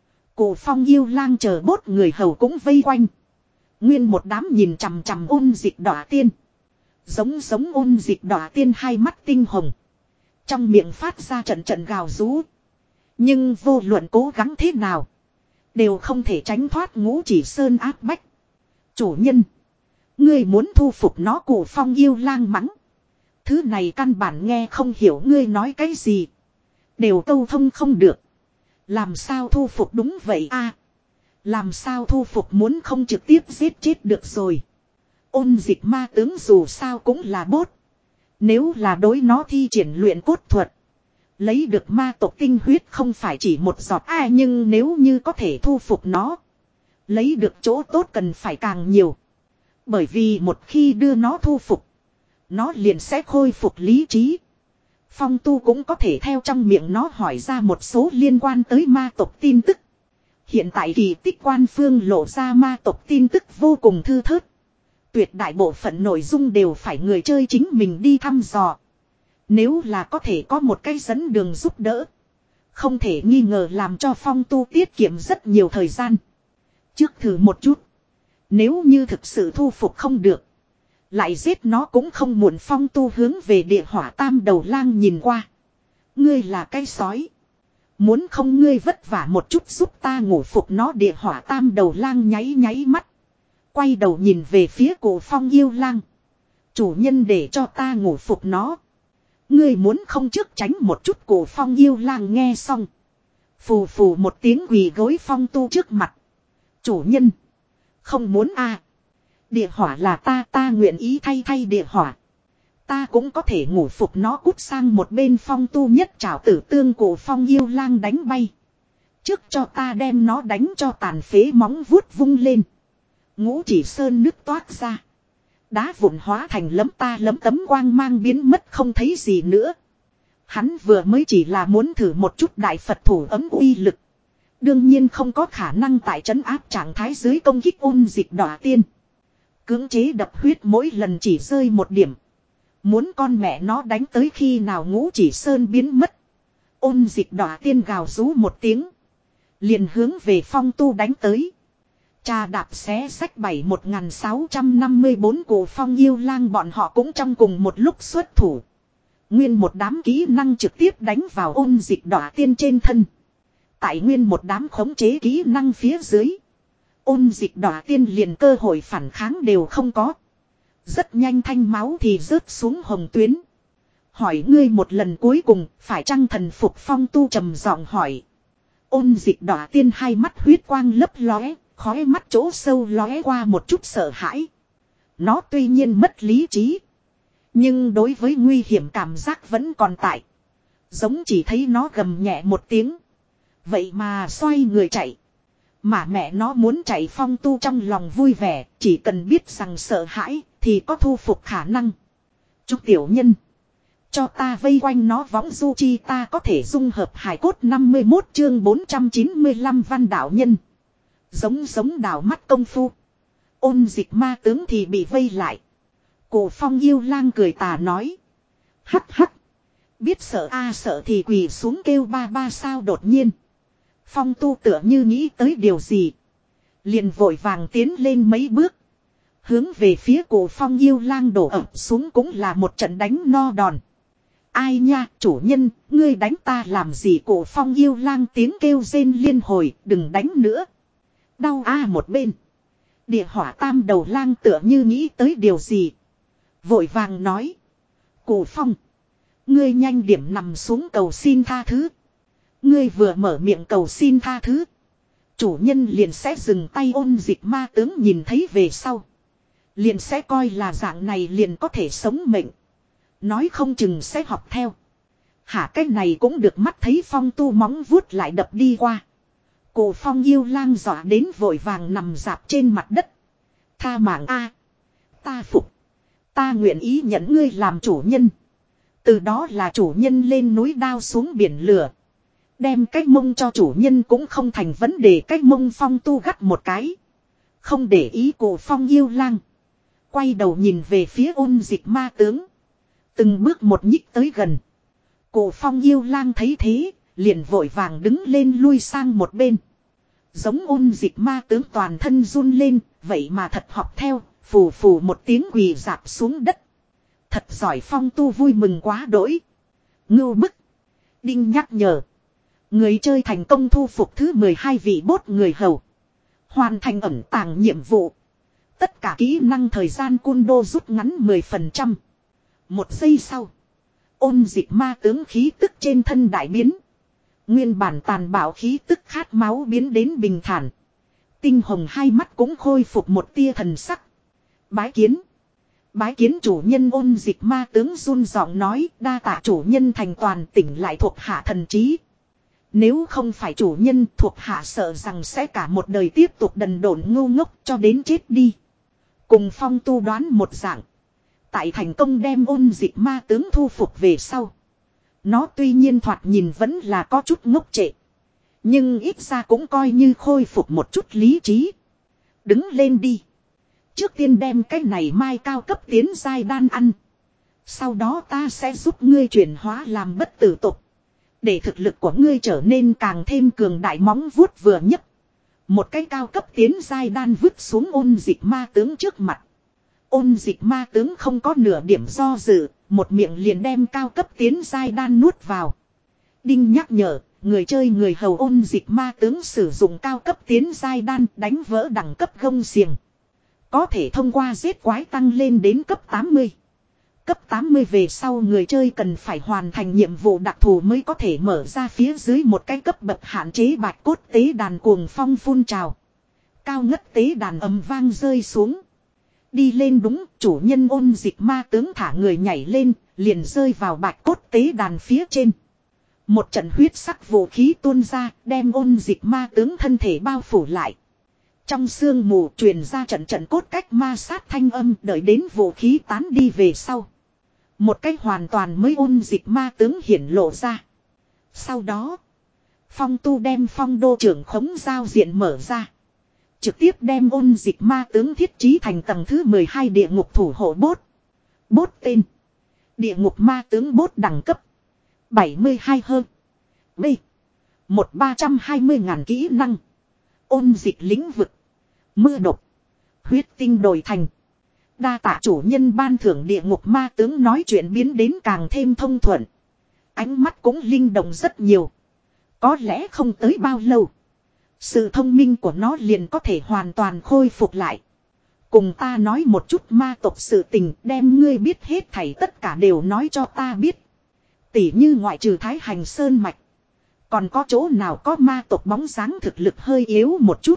Cụ Phong Yêu Lang chờ bốt người hầu cũng vây quanh. Nguyên một đám nhìn chằm chằm ôn dịch đỏ tiên. Giống giống ôn dịch đỏ tiên hai mắt tinh hồng. Trong miệng phát ra trận trận gào rú. Nhưng vô luận cố gắng thế nào, đều không thể tránh thoát Ngũ Chỉ Sơn áp bách. Chủ nhân, ngươi muốn thu phục nó, Cụ Phong Yêu Lang mắng. Thứ này căn bản nghe không hiểu ngươi nói cái gì. Đều câu thông không được. Làm sao thu phục? Đúng vậy a. Làm sao thu phục, muốn không trực tiếp giết chết được rồi. Ôn dịch ma tướng dù sao cũng là bốt. Nếu là đối nó thi triển luyện cốt thuật, lấy được ma tộc tinh huyết không phải chỉ một giọt a, nhưng nếu như có thể thu phục nó, lấy được chỗ tốt cần phải càng nhiều. Bởi vì một khi đưa nó thu phục, nó liền sẽ khôi phục lý trí. Phong Tu cũng có thể theo trong miệng nó hỏi ra một số liên quan tới ma tộc tin tức. Hiện tại kỳ tích quan phương lộ ra ma tộc tin tức vô cùng thư thớt. Tuyệt đại bộ phận nội dung đều phải người chơi chính mình đi thăm dò. Nếu là có thể có một cái dẫn đường giúp đỡ, Không thể nghi ngờ làm cho Phong Tu tiết kiệm rất nhiều thời gian. Trước thử một chút. Nếu như thực sự thu phục không được. Lại giết nó cũng không muộn. Phong Tu hướng về địa hỏa tam đầu lang nhìn qua. Ngươi là cái sói. Muốn không ngươi vất vả một chút giúp ta ngủ phục nó. Địa hỏa tam đầu lang nháy nháy mắt. Quay đầu nhìn về phía cổ Phong yêu lang. Chủ nhân để cho ta ngủ phục nó. Ngươi muốn không trước tránh một chút. Cổ Phong yêu lang nghe xong. Phù phù một tiếng quỳ gối Phong Tu trước mặt. Chủ nhân. Không muốn a à. Địa hỏa là ta ta nguyện ý thay thay địa hỏa. Ta cũng có thể ngủ phục nó. Cút sang một bên. Phong Tu nhất trảo tử tương cổ Phong yêu lang đánh bay. Trước cho ta đem nó đánh cho tàn phế móng vuốt vung lên. Ngũ chỉ sơn nước toát ra. Đá vụn hóa thành lấm ta lấm tấm quang mang biến mất không thấy gì nữa. Hắn vừa mới chỉ là muốn thử một chút đại Phật thủ ấm uy lực. Đương nhiên không có khả năng tại trấn áp trạng thái dưới công kích ôn dịch đỏ tiên. Cưỡng chế đập huyết mỗi lần chỉ rơi một điểm. Muốn con mẹ nó đánh tới khi nào ngũ chỉ sơn biến mất. Ôn dịch đỏ tiên gào rú một tiếng. Liền hướng về Phong Tu đánh tới. Trà đạp xé sách bảy một nghìn sáu trăm năm mươi bốn cổ Phong yêu lang bọn họ cũng trong cùng một lúc xuất thủ. Nguyên một đám kỹ năng trực tiếp đánh vào ôn dịch đỏ tiên trên thân. Tại nguyên một đám khống chế kỹ năng phía dưới. Ôn dịch đỏ tiên liền cơ hội phản kháng đều không có. Rất nhanh thanh máu thì rớt xuống hồng tuyến. Hỏi ngươi một lần cuối cùng phải chăng thần phục? Phong Tu trầm giọng hỏi. Ôn dịch đỏ tiên hai mắt huyết quang lấp lóe. Khói mắt chỗ sâu lóe qua một chút sợ hãi. Nó tuy nhiên mất lý trí. Nhưng đối với nguy hiểm cảm giác vẫn còn tại. Giống chỉ thấy nó gầm nhẹ một tiếng. Vậy mà xoay người chạy. Mà mẹ nó muốn chạy. Phong Tu trong lòng vui vẻ. Chỉ cần biết rằng sợ hãi thì có thu phục khả năng. Chúc tiểu nhân. Cho ta vây quanh nó võng du chi ta có thể dung hợp hải cốt. Năm mươi mốt chương bốn trăm chín mươi lăm văn đạo nhân. Giống giống đào mắt công phu. Ôn dịch ma tướng thì bị vây lại. Cổ Phong yêu lang cười tà nói. Hắc hắc. Biết sợ a à, sợ thì quỳ xuống kêu ba ba sao. Đột nhiên Phong Tu tựa như nghĩ tới điều gì. Liền vội vàng tiến lên mấy bước. Hướng về phía cổ Phong yêu lang đổ ập xuống cũng là một trận đánh no đòn. Ai nha chủ nhân. Ngươi đánh ta làm gì? Cổ Phong yêu lang tiếng kêu rên liên hồi. Đừng đánh nữa. Đau a à, một bên. Địa hỏa tam đầu lang tựa như nghĩ tới điều gì. Vội vàng nói. Cổ Phong. Ngươi nhanh điểm nằm xuống cầu xin tha thứ. Ngươi vừa mở miệng cầu xin tha thứ. Chủ nhân liền sẽ dừng tay. Ôn dịch ma tướng nhìn thấy về sau. Liền sẽ coi là dạng này liền có thể sống mệnh. Nói không chừng sẽ học theo. Hả cái này cũng được. Mắt thấy Phong Tu móng vuốt lại đập đi qua. Cổ Phong yêu lang dọa đến vội vàng nằm dạp trên mặt đất. Tha mạng a, ta phục. Ta nguyện ý nhận ngươi làm chủ nhân. Từ đó là chủ nhân lên núi đao xuống biển lửa. Đem cái mông cho chủ nhân cũng không thành vấn đề. Cái mông Phong Tu gắt một cái. Không để ý cổ Phong yêu lang. Quay đầu nhìn về phía ôn dịch ma tướng. Từng bước một nhích tới gần. Cổ Phong yêu lang thấy thế. Liền vội vàng đứng lên lui sang một bên. Giống ôn dịch ma tướng toàn thân run lên. Vậy mà thật học theo. Phù phù một tiếng quỳ dạp xuống đất. Thật giỏi. Phong Tu vui mừng quá đỗi. Ngưu bức. Đinh nhắc nhở. Người chơi thành công thu phục thứ mười hai vị bốt người hầu. Hoàn thành ẩn tàng nhiệm vụ. Tất cả kỹ năng thời gian cun đô rút ngắn mười phần trăm. Một giây sau. Ôn dịch ma tướng khí tức trên thân đại biến. Nguyên bản tàn bạo khí tức khát máu biến đến bình thản. Tinh hồng hai mắt cũng khôi phục một tia thần sắc. Bái kiến. Bái kiến chủ nhân. Ôn dịch ma tướng run giọng nói. Đa tạ chủ nhân thành toàn tỉnh lại thuộc hạ thần trí. Nếu không phải chủ nhân thuộc hạ sợ rằng sẽ cả một đời tiếp tục đần độn ngu ngốc cho đến chết đi. Cùng Phong Tu đoán một dạng. Tại thành công đem ôn dịch ma tướng thu phục về sau. Nó tuy nhiên thoạt nhìn vẫn là có chút ngốc trệ. Nhưng ít ra cũng coi như khôi phục một chút lý trí. Đứng lên đi. Trước tiên đem cái này mai cao cấp tiến giai đan ăn. Sau đó ta sẽ giúp ngươi chuyển hóa làm bất tử tục. Để thực lực của ngươi trở nên càng thêm cường đại, móng vuốt vừa nhấc. Một cái cao cấp tiến giai đan vứt xuống ôn dịch ma tướng trước mặt. Ôn dịch ma tướng không có nửa điểm do dự, một miệng liền đem cao cấp tiến giai đan nuốt vào. Đinh nhắc nhở, người chơi người hầu ôn dịch ma tướng sử dụng cao cấp tiến giai đan đánh vỡ đẳng cấp gông xiềng. Có thể thông qua giết quái tăng lên đến cấp tám mươi. Cấp tám mươi về sau người chơi cần phải hoàn thành nhiệm vụ đặc thù mới có thể mở ra phía dưới một cái cấp bậc hạn chế bạch cốt tế đàn cuồng phong phun trào. Cao ngất tế đàn ầm vang rơi xuống. Đi lên đúng, chủ nhân ôn dịch ma tướng thả người nhảy lên, liền rơi vào bạch cốt tế đàn phía trên. Một trận huyết sắc vũ khí tuôn ra, đem ôn dịch ma tướng thân thể bao phủ lại. Trong sương mù truyền ra trận trận cốt cách ma sát thanh âm, đợi đến vũ khí tán đi về sau. Một cách hoàn toàn mới ôn dịch ma tướng hiển lộ ra. Sau đó, Phong Tu đem phong đô trưởng khống giao diện mở ra. Trực tiếp đem ôn dịch ma tướng thiết trí thành tầng thứ mười hai địa ngục thủ hộ bốt. Bốt tên: Địa ngục ma tướng bốt, đẳng cấp bảy mươi hai hơn. B. Một ba trăm hai mươi ngàn kỹ năng. Ôn dịch lĩnh vực. Mưa độc. Huyết tinh đổi thành. Đa tạ chủ nhân ban thưởng. Địa ngục ma tướng nói chuyện biến đến càng thêm thông thuận. Ánh mắt cũng linh động rất nhiều. Có lẽ không tới bao lâu, sự thông minh của nó liền có thể hoàn toàn khôi phục lại. Cùng ta nói một chút ma tộc sự tình, đem ngươi biết hết thảy tất cả đều nói cho ta biết. Tỉ như ngoại trừ Thái Hành Sơn Mạch, còn có chỗ nào có ma tộc bóng dáng thực lực hơi yếu một chút,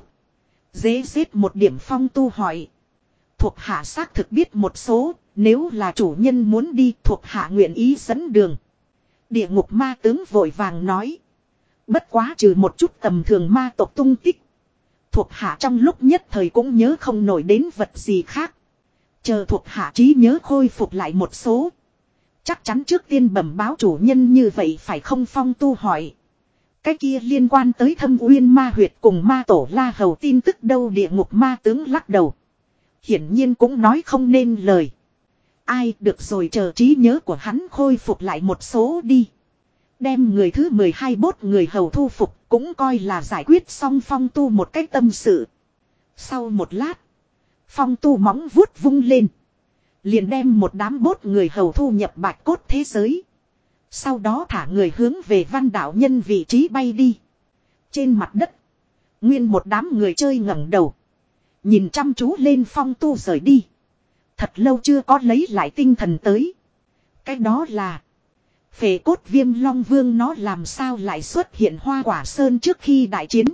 dễ xếp một điểm? Phong Tu hỏi. Thuộc hạ xác thực biết một số, nếu là chủ nhân muốn đi, thuộc hạ nguyện ý dẫn đường. Địa ngục ma tướng vội vàng nói. Bất quá trừ một chút tầm thường ma tộc tung tích, thuộc hạ trong lúc nhất thời cũng nhớ không nổi đến vật gì khác. Chờ thuộc hạ trí nhớ khôi phục lại một số, chắc chắn trước tiên bẩm báo chủ nhân, như vậy phải không? Phong Tu hỏi. Cái kia liên quan tới Thâm Uyên Ma Huyệt cùng ma tổ La Hầu tin tức đâu? Địa ngục ma tướng lắc đầu. Hiển nhiên cũng nói không nên lời. Ai, được rồi, chờ trí nhớ của hắn khôi phục lại một số đi. Đem người thứ mười hai bốt người hầu thu phục cũng coi là giải quyết xong Phong Tu một cách tâm sự. Sau một lát, Phong Tu móng vuốt vung lên, liền đem một đám bốt người hầu thu nhập bạch cốt thế giới. Sau đó thả người hướng về Văn đạo nhân vị trí bay đi. Trên mặt đất, nguyên một đám người chơi ngẩng đầu, nhìn chăm chú lên Phong Tu rời đi. Thật lâu chưa có lấy lại tinh thần tới. Cái đó là phệ cốt viêm long vương, nó làm sao lại xuất hiện Hoa Quả Sơn? Trước khi đại chiến,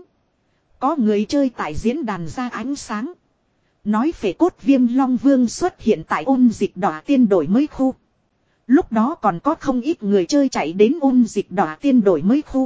có người chơi tại diễn đàn ra ánh sáng, nói phệ cốt viêm long vương xuất hiện tại ôn dịch đỏ tiên đổi mới khu. Lúc đó còn có không ít người chơi chạy đến ôn dịch đỏ tiên đổi mới khu,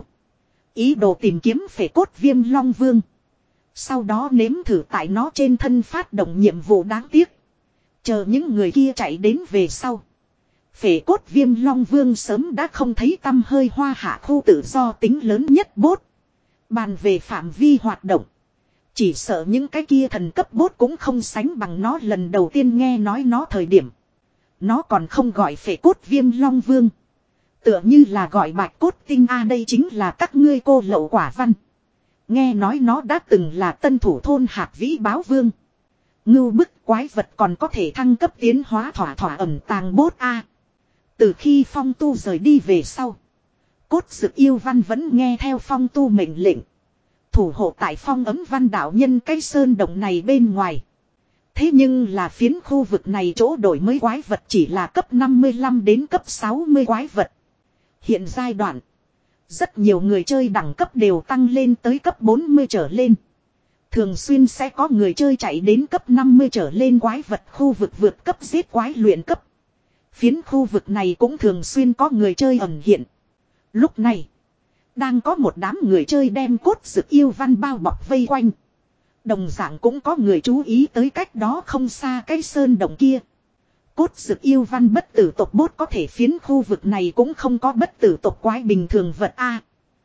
ý đồ tìm kiếm phệ cốt viêm long vương, sau đó nếm thử tại nó trên thân phát động nhiệm vụ. Đáng tiếc, chờ những người kia chạy đến về sau, phệ cốt viêm long vương sớm đã không thấy tăm hơi. Hoa hạ khu tự do tính lớn nhất bốt, bàn về phạm vi hoạt động, chỉ sợ những cái kia thần cấp bốt cũng không sánh bằng nó. Lần đầu tiên nghe nói nó thời điểm, nó còn không gọi phệ cốt viêm long vương, tựa như là gọi bạch cốt tinh a. Đây chính là các ngươi cô lậu quả văn. Nghe nói nó đã từng là tân thủ thôn hạt vĩ báo vương. Ngưu bức, quái vật còn có thể thăng cấp tiến hóa thỏa thỏa ẩn tàng bốt a. Từ khi Phong Tu rời đi về sau, cốt dực yêu văn vẫn nghe theo Phong Tu mệnh lệnh, thủ hộ tại phong ấm Văn đạo nhân cái sơn động này bên ngoài. Thế nhưng là phiến khu vực này chỗ đổi mới quái vật chỉ là cấp năm mươi lăm đến cấp sáu mươi quái vật. Hiện giai đoạn, rất nhiều người chơi đẳng cấp đều tăng lên tới cấp bốn mươi trở lên. Thường xuyên sẽ có người chơi chạy đến cấp năm mươi trở lên quái vật khu vực vượt cấp giết quái luyện cấp. Phiến khu vực này cũng thường xuyên có người chơi ẩn hiện. Lúc này, đang có một đám người chơi đem cốt dực yêu văn bao bọc vây quanh. Đồng dạng cũng có người chú ý tới cách đó không xa cái sơn động kia. Cốt dực yêu văn bất tử tộc bốt có thể phiến khu vực này cũng không có bất tử tộc quái bình thường vật a.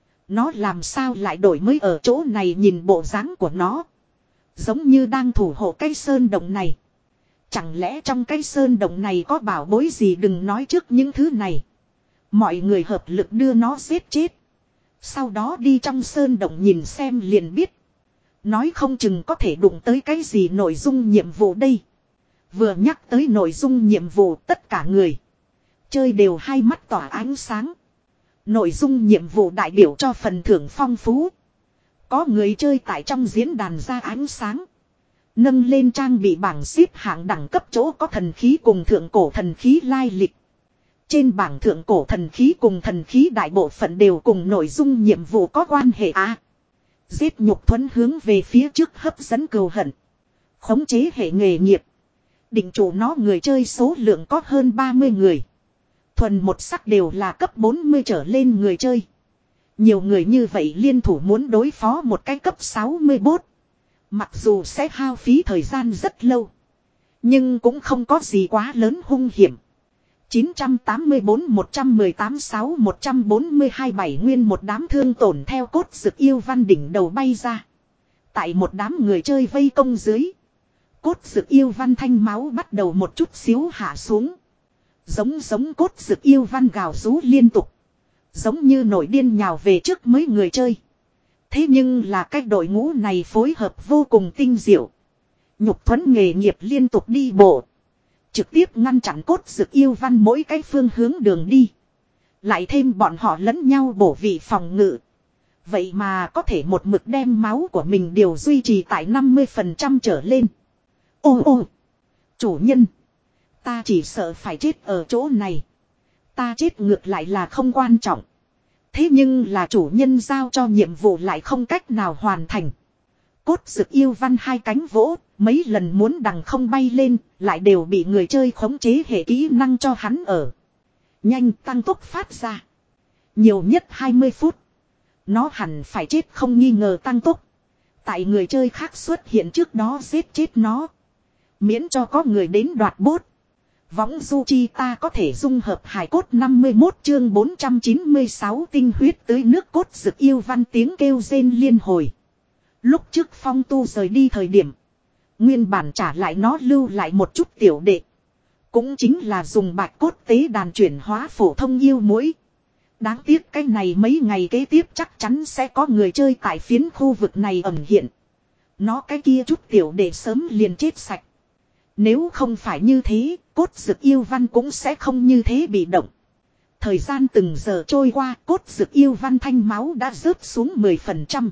Nó làm sao lại đổi mới ở chỗ này? Nhìn bộ dáng của nó, giống như đang thủ hộ cái sơn động này. Chẳng lẽ trong cái sơn động này có bảo bối gì? Đừng nói trước những thứ này. Mọi người hợp lực đưa nó giết chết. Sau đó đi trong sơn động nhìn xem liền biết. Nói không chừng có thể đụng tới cái gì nội dung nhiệm vụ đây. Vừa nhắc tới nội dung nhiệm vụ tất cả người chơi đều hai mắt tỏa ánh sáng. Nội dung nhiệm vụ đại biểu cho phần thưởng phong phú. Có người chơi tại trong diễn đàn ra ánh sáng. Nâng lên trang bị bảng xếp hạng đẳng cấp chỗ có thần khí cùng thượng cổ thần khí lai lịch. Trên bảng thượng cổ thần khí cùng thần khí đại bộ phận đều cùng nội dung nhiệm vụ có quan hệ à. Giết nhục thuẫn hướng về phía trước hấp dẫn cừu hận. Khống chế hệ nghề nghiệp. Định chủ nó người chơi số lượng có hơn ba mươi người. Thuần một sắc đều là cấp bốn mươi trở lên người chơi. Nhiều người như vậy liên thủ muốn đối phó một cái cấp sáu mươi bot. Mặc dù sẽ hao phí thời gian rất lâu. Nhưng cũng không có gì quá lớn hung hiểm. chín trăm tám mươi bốn, một trăm mười tám, sáu, một trăm bốn mươi hai bảy nguyên một đám thương tổn theo cốt dực yêu văn đỉnh đầu bay ra. Tại một đám người chơi vây công dưới. Cốt dực yêu văn thanh máu bắt đầu một chút xíu hạ xuống. Giống giống cốt dực yêu văn gào rú liên tục. Giống như nổi điên nhào về trước mấy người chơi. Thế nhưng là cách đội ngũ này phối hợp vô cùng tinh diệu. Nhục thuẫn nghề nghiệp liên tục đi bộ. Trực tiếp ngăn chặn cốt dực yêu văn mỗi cái phương hướng đường đi. Lại thêm bọn họ lẫn nhau bổ vị phòng ngự. Vậy mà có thể một mực đem máu của mình đều duy trì tại năm mươi phần trăm trở lên. Ô ô! Chủ nhân! Ta chỉ sợ phải chết ở chỗ này. Ta chết ngược lại là không quan trọng. Thế nhưng là chủ nhân giao cho nhiệm vụ lại không cách nào hoàn thành. Cốt dực yêu văn hai cánh vỗ, mấy lần muốn đằng không bay lên, lại đều bị người chơi khống chế hệ kỹ năng cho hắn ở. Nhanh tăng tốc phát ra. Nhiều nhất hai mươi phút. Nó hẳn phải chết không nghi ngờ tăng tốc. Tại người chơi khác xuất hiện trước đó giết chết nó. Miễn cho có người đến đoạt bốt. Võng du chi ta có thể dung hợp hài cốt năm mươi mốt chương bốn trăm chín mươi sáu tinh huyết tới nước cốt dực yêu văn tiếng kêu rên liên hồi. Lúc trước Phong Tu rời đi thời điểm. Nguyên bản trả lại nó lưu lại một chút tiểu đệ. Cũng chính là dùng bạch cốt tế đàn chuyển hóa phổ thông yêu muối. Đáng tiếc cái này mấy ngày kế tiếp chắc chắn sẽ có người chơi tại phiến khu vực này ẩn hiện. Nó cái kia chút tiểu đệ sớm liền chết sạch. Nếu không phải như thế, cốt dực yêu văn cũng sẽ không như thế bị động. Thời gian từng giờ trôi qua, cốt dực yêu văn thanh máu đã rớt xuống mười phần trăm.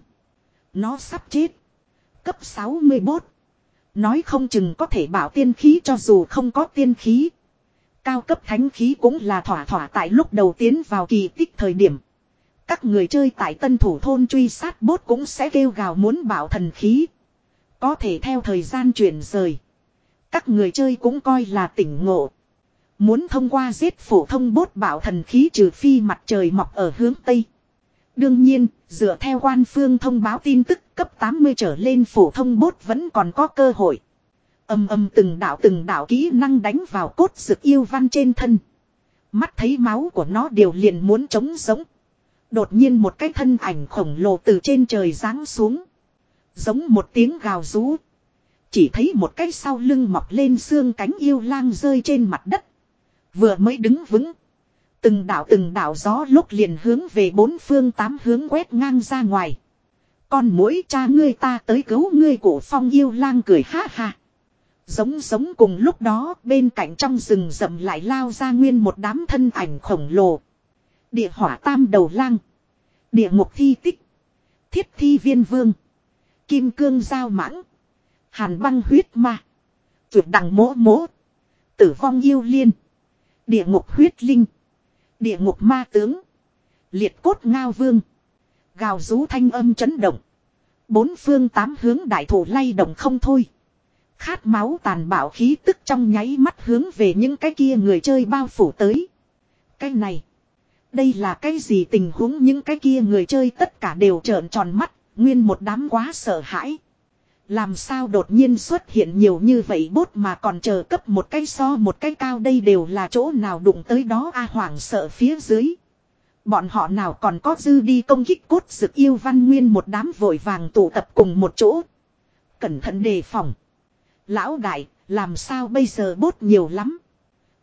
Nó sắp chết. Cấp sáu mươi bốt. Nói không chừng có thể bảo tiên khí cho dù không có tiên khí. Cao cấp thánh khí cũng là thỏa thỏa tại lúc đầu tiến vào kỳ tích thời điểm. Các người chơi tại tân thủ thôn truy sát bốt cũng sẽ kêu gào muốn bảo thần khí. Có thể theo thời gian chuyển rời. Các người chơi cũng coi là tỉnh ngộ. Muốn thông qua giết phổ thông bốt bảo thần khí trừ phi mặt trời mọc ở hướng Tây. Đương nhiên, dựa theo quan phương thông báo tin tức cấp tám mươi trở lên phổ thông bốt vẫn còn có cơ hội. Âm âm từng đạo từng đạo kỹ năng đánh vào cốt dực yêu văn trên thân. Mắt thấy máu của nó đều liền muốn trống giống. Đột nhiên một cái thân ảnh khổng lồ từ trên trời giáng xuống. Giống một tiếng gào rú. Chỉ thấy một cái sau lưng mọc lên xương cánh yêu lang rơi trên mặt đất. Vừa mới đứng vững. Từng đạo từng đạo gió lúc liền hướng về bốn phương tám hướng quét ngang ra ngoài. Con muỗi cha ngươi ta tới cứu ngươi Cổ Phong yêu lang cười ha ha. Giống giống cùng lúc đó bên cạnh trong rừng rậm lại lao ra nguyên một đám thân ảnh khổng lồ. Địa hỏa tam đầu lang. Địa ngục thi tích. Thiết thi viên vương. Kim cương giao mãng. Hàn băng huyết ma. Tuyệt đằng mỗ mỗ. Tử vong yêu liên. Địa ngục huyết linh. Địa ngục ma tướng. Liệt cốt ngao vương. Gào rú thanh âm chấn động. Bốn phương tám hướng đại thủ lay động không thôi. Khát máu tàn bạo khí tức trong nháy mắt hướng về những cái kia người chơi bao phủ tới. Cái này. Đây là cái gì tình huống những cái kia người chơi tất cả đều trợn tròn mắt. Nguyên một đám quá sợ hãi. Làm sao đột nhiên xuất hiện nhiều như vậy bốt mà còn chờ cấp một cái so một cái cao đây đều là chỗ nào đụng tới đó a hoảng sợ phía dưới. Bọn họ nào còn có dư đi công kích cốt dực yêu văn nguyên một đám vội vàng tụ tập cùng một chỗ. Cẩn thận đề phòng. Lão đại, làm sao bây giờ bốt nhiều lắm.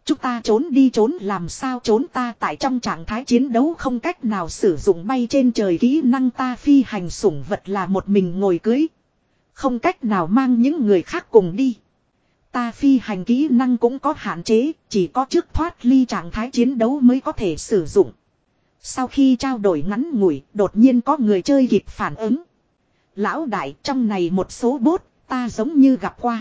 Chúng ta trốn đi trốn làm sao trốn ta tại trong trạng thái chiến đấu không cách nào sử dụng bay trên trời kỹ năng ta phi hành sủng vật là một mình ngồi cưới. Không cách nào mang những người khác cùng đi. Ta phi hành kỹ năng cũng có hạn chế, chỉ có trước thoát ly trạng thái chiến đấu mới có thể sử dụng. Sau khi trao đổi ngắn ngủi, đột nhiên có người chơi kịp phản ứng. Lão đại, trong này một số bốt, ta giống như gặp qua.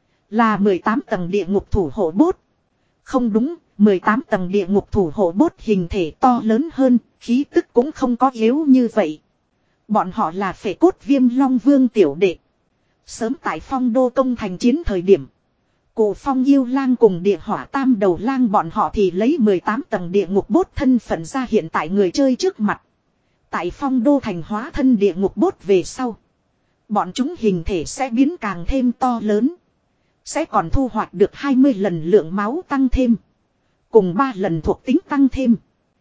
Là mười tám tầng địa ngục thủ hộ bốt. Không đúng, mười tám tầng địa ngục thủ hộ bốt hình thể to lớn hơn, khí tức cũng không có yếu như vậy. Bọn họ là phệ cốt viêm long vương tiểu đệ. Sớm tại phong đô công thành chiến thời điểm. Cụ phong yêu lang cùng địa hỏa tam đầu lang bọn họ thì lấy mười tám tầng địa ngục bốt thân phận ra hiện tại người chơi trước mặt. Tại phong đô thành hóa thân địa ngục bốt về sau. Bọn chúng hình thể sẽ biến càng thêm to lớn. Sẽ còn thu hoạch được hai mươi lần lượng máu tăng thêm. Cùng ba lần thuộc tính tăng thêm.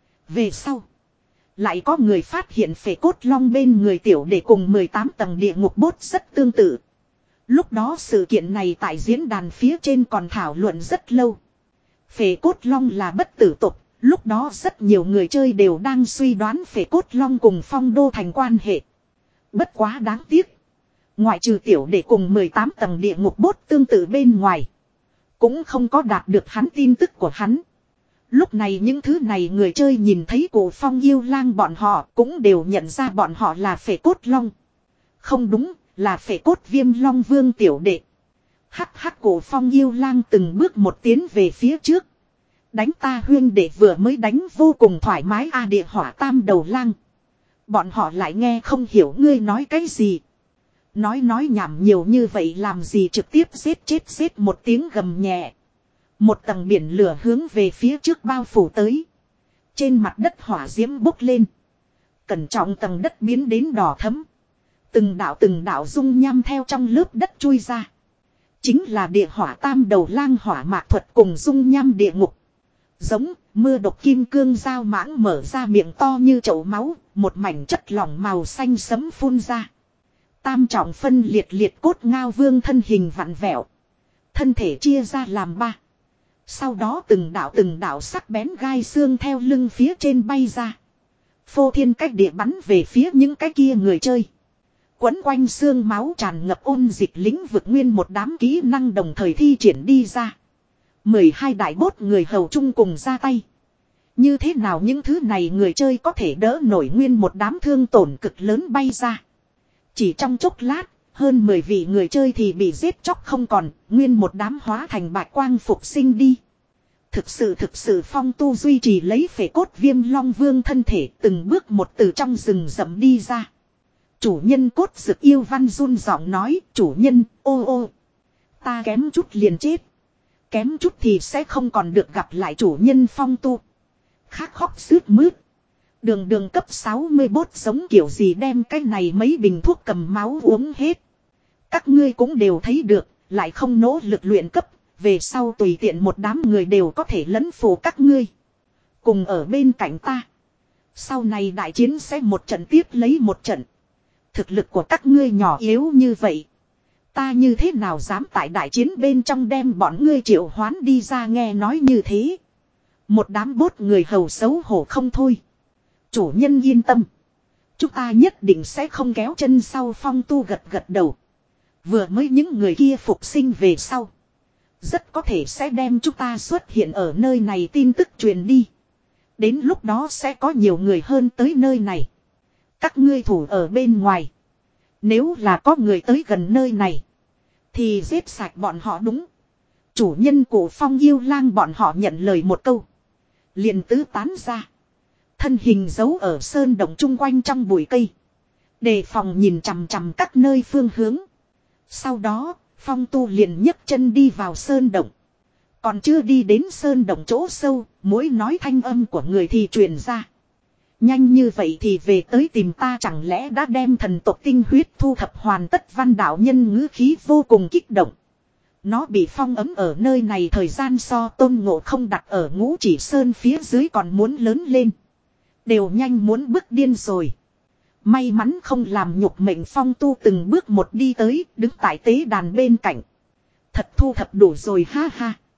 Về sau. Lại có người phát hiện phệ cốt long bên người tiểu để cùng mười tám tầng địa ngục bốt rất tương tự. Lúc đó sự kiện này tại diễn đàn phía trên còn thảo luận rất lâu. Phệ cốt long là bất tử tục. Lúc đó rất nhiều người chơi đều đang suy đoán phệ cốt long cùng phong đô thành quan hệ. Bất quá đáng tiếc. Ngoại trừ tiểu để cùng mười tám tầng địa ngục bốt tương tự bên ngoài. Cũng không có đạt được hắn tin tức của hắn. Lúc này những thứ này người chơi nhìn thấy cổ phong yêu lang bọn họ cũng đều nhận ra bọn họ là phệ cốt long. Không đúng, là phệ cốt viêm long vương tiểu đệ. Hắc hắc cổ phong yêu lang từng bước một tiến về phía trước. Đánh ta huyên đệ vừa mới đánh vô cùng thoải mái a địa hỏa tam đầu lang. Bọn họ lại nghe không hiểu ngươi nói cái gì. Nói nói nhảm nhiều như vậy làm gì trực tiếp giết chết giết một tiếng gầm nhẹ. Một tầng biển lửa hướng về phía trước bao phủ tới. Trên mặt đất hỏa diễm bốc lên. Cẩn trọng tầng đất biến đến đỏ thẫm. Từng đạo từng đạo dung nham theo trong lớp đất chui ra. Chính là địa hỏa tam đầu lang hỏa mạc thuật cùng dung nham địa ngục. Giống mưa độc kim cương dao mãng mở ra miệng to như chậu máu. Một mảnh chất lỏng màu xanh sẫm phun ra. Tam trọng phân liệt liệt cốt ngao vương thân hình vặn vẹo. Thân thể chia ra làm ba. Sau đó từng đạo từng đạo sắc bén gai xương theo lưng phía trên bay ra. Phô thiên cách địa bắn về phía những cái kia người chơi. Quấn quanh xương máu tràn ngập ôn dịch lĩnh vực nguyên một đám kỹ năng đồng thời thi triển đi ra. mười hai đại bốt người hầu chung cùng ra tay. Như thế nào những thứ này người chơi có thể đỡ nổi nguyên một đám thương tổn cực lớn bay ra. Chỉ trong chốc lát, hơn mười vị người chơi thì bị giết chóc không còn, nguyên một đám hóa thành bạch quang phục sinh đi. Thực sự thực sự phong tu duy trì lấy phệ cốt viêm long vương thân thể từng bước một từ trong rừng rậm đi ra. Chủ nhân cốt dực yêu văn run giọng nói, chủ nhân, ô ô. Ta kém chút liền chết. Kém chút thì sẽ không còn được gặp lại chủ nhân phong tu. Khát khóc sướt mướt. Đường đường cấp sáu mươi bốt giống kiểu gì đem cái này mấy bình thuốc cầm máu uống hết. Các ngươi cũng đều thấy được, lại không nỗ lực luyện cấp, về sau tùy tiện một đám người đều có thể lấn phủ các ngươi. Cùng ở bên cạnh ta. Sau này đại chiến sẽ một trận tiếp lấy một trận. Thực lực của các ngươi nhỏ yếu như vậy. Ta như thế nào dám tại đại chiến bên trong đem bọn ngươi triệu hoán đi ra nghe nói như thế. Một đám bốt người hầu xấu hổ không thôi. Chủ nhân yên tâm. Chúng ta nhất định sẽ không kéo chân sau phong tu gật gật đầu. Vừa mới những người kia phục sinh về sau. Rất có thể sẽ đem chúng ta xuất hiện ở nơi này tin tức truyền đi. Đến lúc đó sẽ có nhiều người hơn tới nơi này. Các ngươi thủ ở bên ngoài. Nếu là có người tới gần nơi này. Thì giết sạch bọn họ đúng. Chủ nhân của phong yêu lang bọn họ nhận lời một câu. Liền tứ tán ra. Thân hình giấu ở sơn động chung quanh trong bụi cây. Đề phòng nhìn chằm chằm các nơi phương hướng. Sau đó, phong tu liền nhấc chân đi vào sơn động. Còn chưa đi đến sơn động chỗ sâu, mỗi nói thanh âm của người thì truyền ra. Nhanh như vậy thì về tới tìm ta chẳng lẽ đã đem thần tộc tinh huyết thu thập hoàn tất văn đạo nhân ngữ khí vô cùng kích động. Nó bị phong ấm ở nơi này thời gian so tôn ngộ không đặt ở ngũ chỉ sơn phía dưới còn muốn lớn lên. Đều nhanh muốn bước điên rồi. May mắn không làm nhục mệnh phong tu từng bước một đi tới đứng tại tế đàn bên cạnh. Thật thu thập đủ rồi ha ha.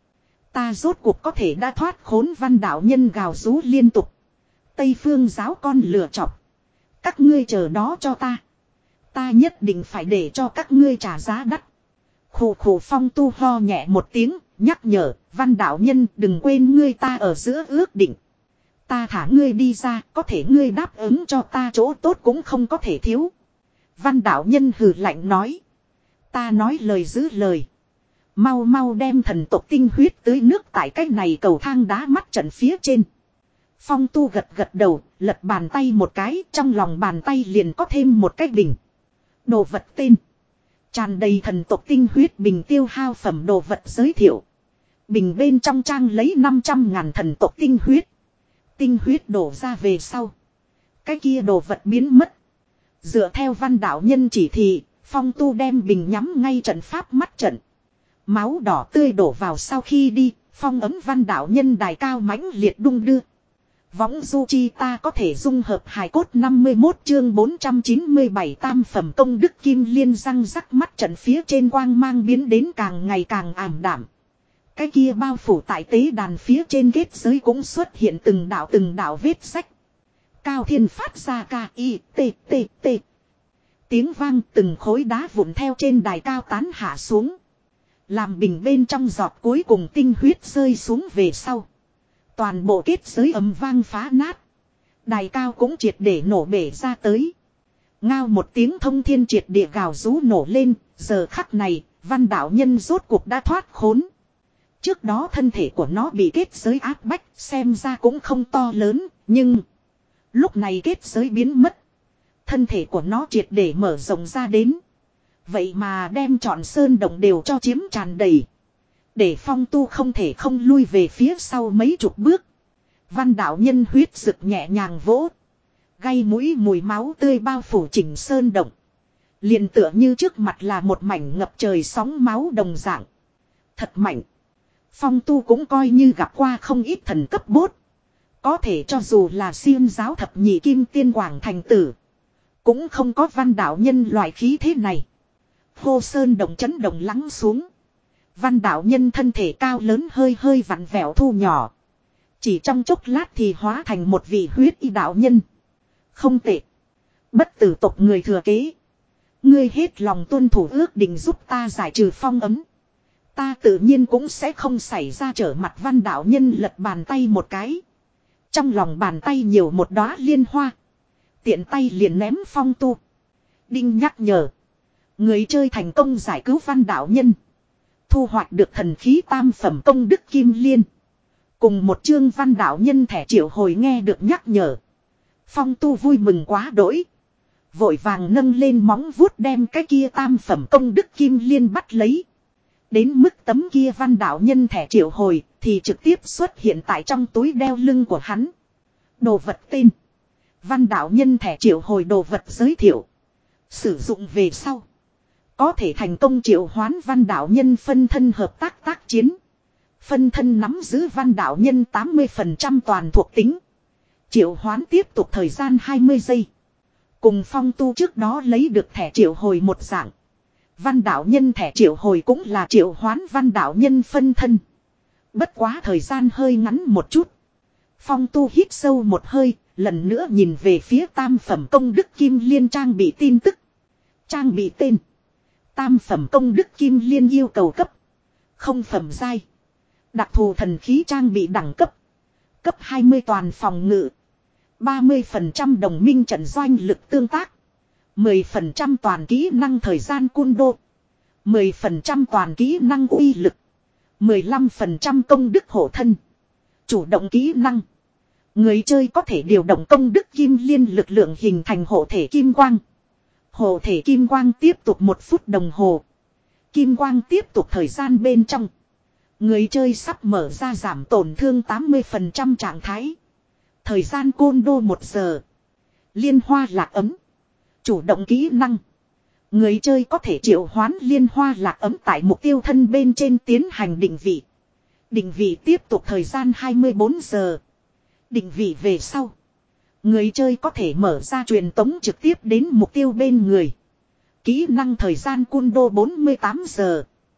Ta rốt cuộc có thể đã thoát khốn văn đạo nhân gào rú liên tục. Tây phương giáo con lừa chọc. Các ngươi chờ đó cho ta. Ta nhất định phải để cho các ngươi trả giá đắt. Khủ khủ Phong Tu ho nhẹ một tiếng, nhắc nhở, văn đạo nhân đừng quên ngươi ta ở giữa ước định. Ta thả ngươi đi ra, có thể ngươi đáp ứng cho ta chỗ tốt cũng không có thể thiếu. Văn đạo nhân hừ lạnh nói. Ta nói lời giữ lời. Mau mau đem thần tộc tinh huyết tưới nước tại cái này cầu thang đá mắt trận phía trên. Phong Tu gật gật đầu, lật bàn tay một cái, trong lòng bàn tay liền có thêm một cái bình. Đồ vật tên. Tràn đầy thần tộc tinh huyết bình tiêu hao phẩm đồ vật giới thiệu. Bình bên trong trang lấy năm trăm ngàn thần tộc tinh huyết. Tinh huyết đổ ra về sau. Cái kia đồ vật biến mất. Dựa theo văn đạo nhân chỉ thị, Phong Tu đem bình nhắm ngay trận pháp mắt trận. Máu đỏ tươi đổ vào sau khi đi, phong ấm văn đạo nhân đài cao mãnh liệt đung đưa. Võng du chi ta có thể dung hợp hài cốt năm mươi mốt chương bốn trăm chín mươi bảy tam phẩm công đức kim liên răng rắc mắt trận phía trên quang mang biến đến càng ngày càng ảm đạm. Cái kia bao phủ tại tế đàn phía trên kết giới cũng xuất hiện từng đạo từng đạo vết sách. Cao thiên phát ra ca i t t t. Tiếng vang từng khối đá vụn theo trên đài cao tán hạ xuống. Làm bình bên trong giọt cuối cùng tinh huyết rơi xuống về sau. Toàn bộ kết giới ầm vang phá nát. Đài cao cũng triệt để nổ bể ra tới. Ngao một tiếng thông thiên triệt địa gào rú nổ lên. Giờ khắc này, văn đạo nhân rốt cuộc đã thoát khốn. Trước đó thân thể của nó bị kết giới áp bách, xem ra cũng không to lớn, nhưng lúc này kết giới biến mất. Thân thể của nó triệt để mở rộng ra đến. Vậy mà đem trọn sơn động đều cho chiếm tràn đầy. Để Phong Tu không thể không lui về phía sau mấy chục bước. Văn đạo nhân huyết rực nhẹ nhàng vỗ. Gây mũi mùi máu tươi bao phủ chỉnh sơn động. Liền tựa như trước mặt là một mảnh ngập trời sóng máu đồng dạng. Thật mạnh. Phong Tu cũng coi như gặp qua không ít thần cấp bốt. Có thể cho dù là xiêm giáo thập nhị kim tiên quảng thành tử. Cũng không có văn đạo nhân loại khí thế này. Hô sơn động chấn động lắng xuống. Văn đạo nhân thân thể cao lớn hơi hơi vặn vẹo thu nhỏ. Chỉ trong chốc lát thì hóa thành một vị huyết y đạo nhân. Không tệ. Bất tử tộc người thừa kế. Ngươi hết lòng tuân thủ ước định giúp ta giải trừ phong ấm. Ta tự nhiên cũng sẽ không xảy ra trở mặt văn đạo nhân lật bàn tay một cái. Trong lòng bàn tay nhiều một đóa liên hoa. Tiện tay liền ném Phong Tu. Đinh nhắc nhở. Người chơi thành công giải cứu văn đạo nhân. Thu hoạch được thần khí tam phẩm công đức kim liên. Cùng một chương văn đạo nhân thẻ triệu hồi nghe được nhắc nhở. Phong Tu vui mừng quá đỗi. Vội vàng nâng lên móng vuốt đem cái kia tam phẩm công đức kim liên bắt lấy. Đến mức tấm kia văn đạo nhân thẻ triệu hồi thì trực tiếp xuất hiện tại trong túi đeo lưng của hắn. Đồ vật tên. Văn đạo nhân thẻ triệu hồi đồ vật giới thiệu. Sử dụng về sau. Có thể thành công triệu hoán văn đạo nhân phân thân hợp tác tác chiến. Phân thân nắm giữ văn đạo nhân tám mươi phần trăm toàn thuộc tính. Triệu hoán tiếp tục thời gian hai mươi giây. Cùng Phong Tu trước đó lấy được thẻ triệu hồi một dạng. Văn đạo nhân thẻ triệu hồi cũng là triệu hoán văn đạo nhân phân thân. Bất quá thời gian hơi ngắn một chút. Phong Tu hít sâu một hơi, lần nữa nhìn về phía tam phẩm công đức kim liên trang bị tin tức. Trang bị tên. Tam phẩm công đức kim liên yêu cầu cấp. Không phẩm giai. Đặc thù thần khí trang bị đẳng cấp. Cấp hai mươi toàn phòng ngự. ba mươi phần trăm đồng minh trận doanh lực tương tác. mười phần trăm toàn kỹ năng thời gian cun đô. mười phần trăm toàn kỹ năng uy lực. mười lăm phần trăm công đức hộ thân. Chủ động kỹ năng. Người chơi có thể điều động công đức kim liên lực lượng hình thành hộ thể kim quang. Hộ thể kim quang tiếp tục một phút đồng hồ. Kim quang tiếp tục thời gian bên trong. Người chơi sắp mở ra giảm tổn thương tám mươi phần trăm trạng thái. Thời gian côn đô một giờ. Liên hoa lạc ấm. Chủ động kỹ năng. Người chơi có thể triệu hoán liên hoa lạc ấm tại mục tiêu thân bên trên tiến hành định vị. Định vị tiếp tục thời gian hai mươi bốn giờ. Định vị về sau. Người chơi có thể mở ra truyền tống trực tiếp đến mục tiêu bên người. Kỹ năng thời gian cun đô bốn mươi tám giờ.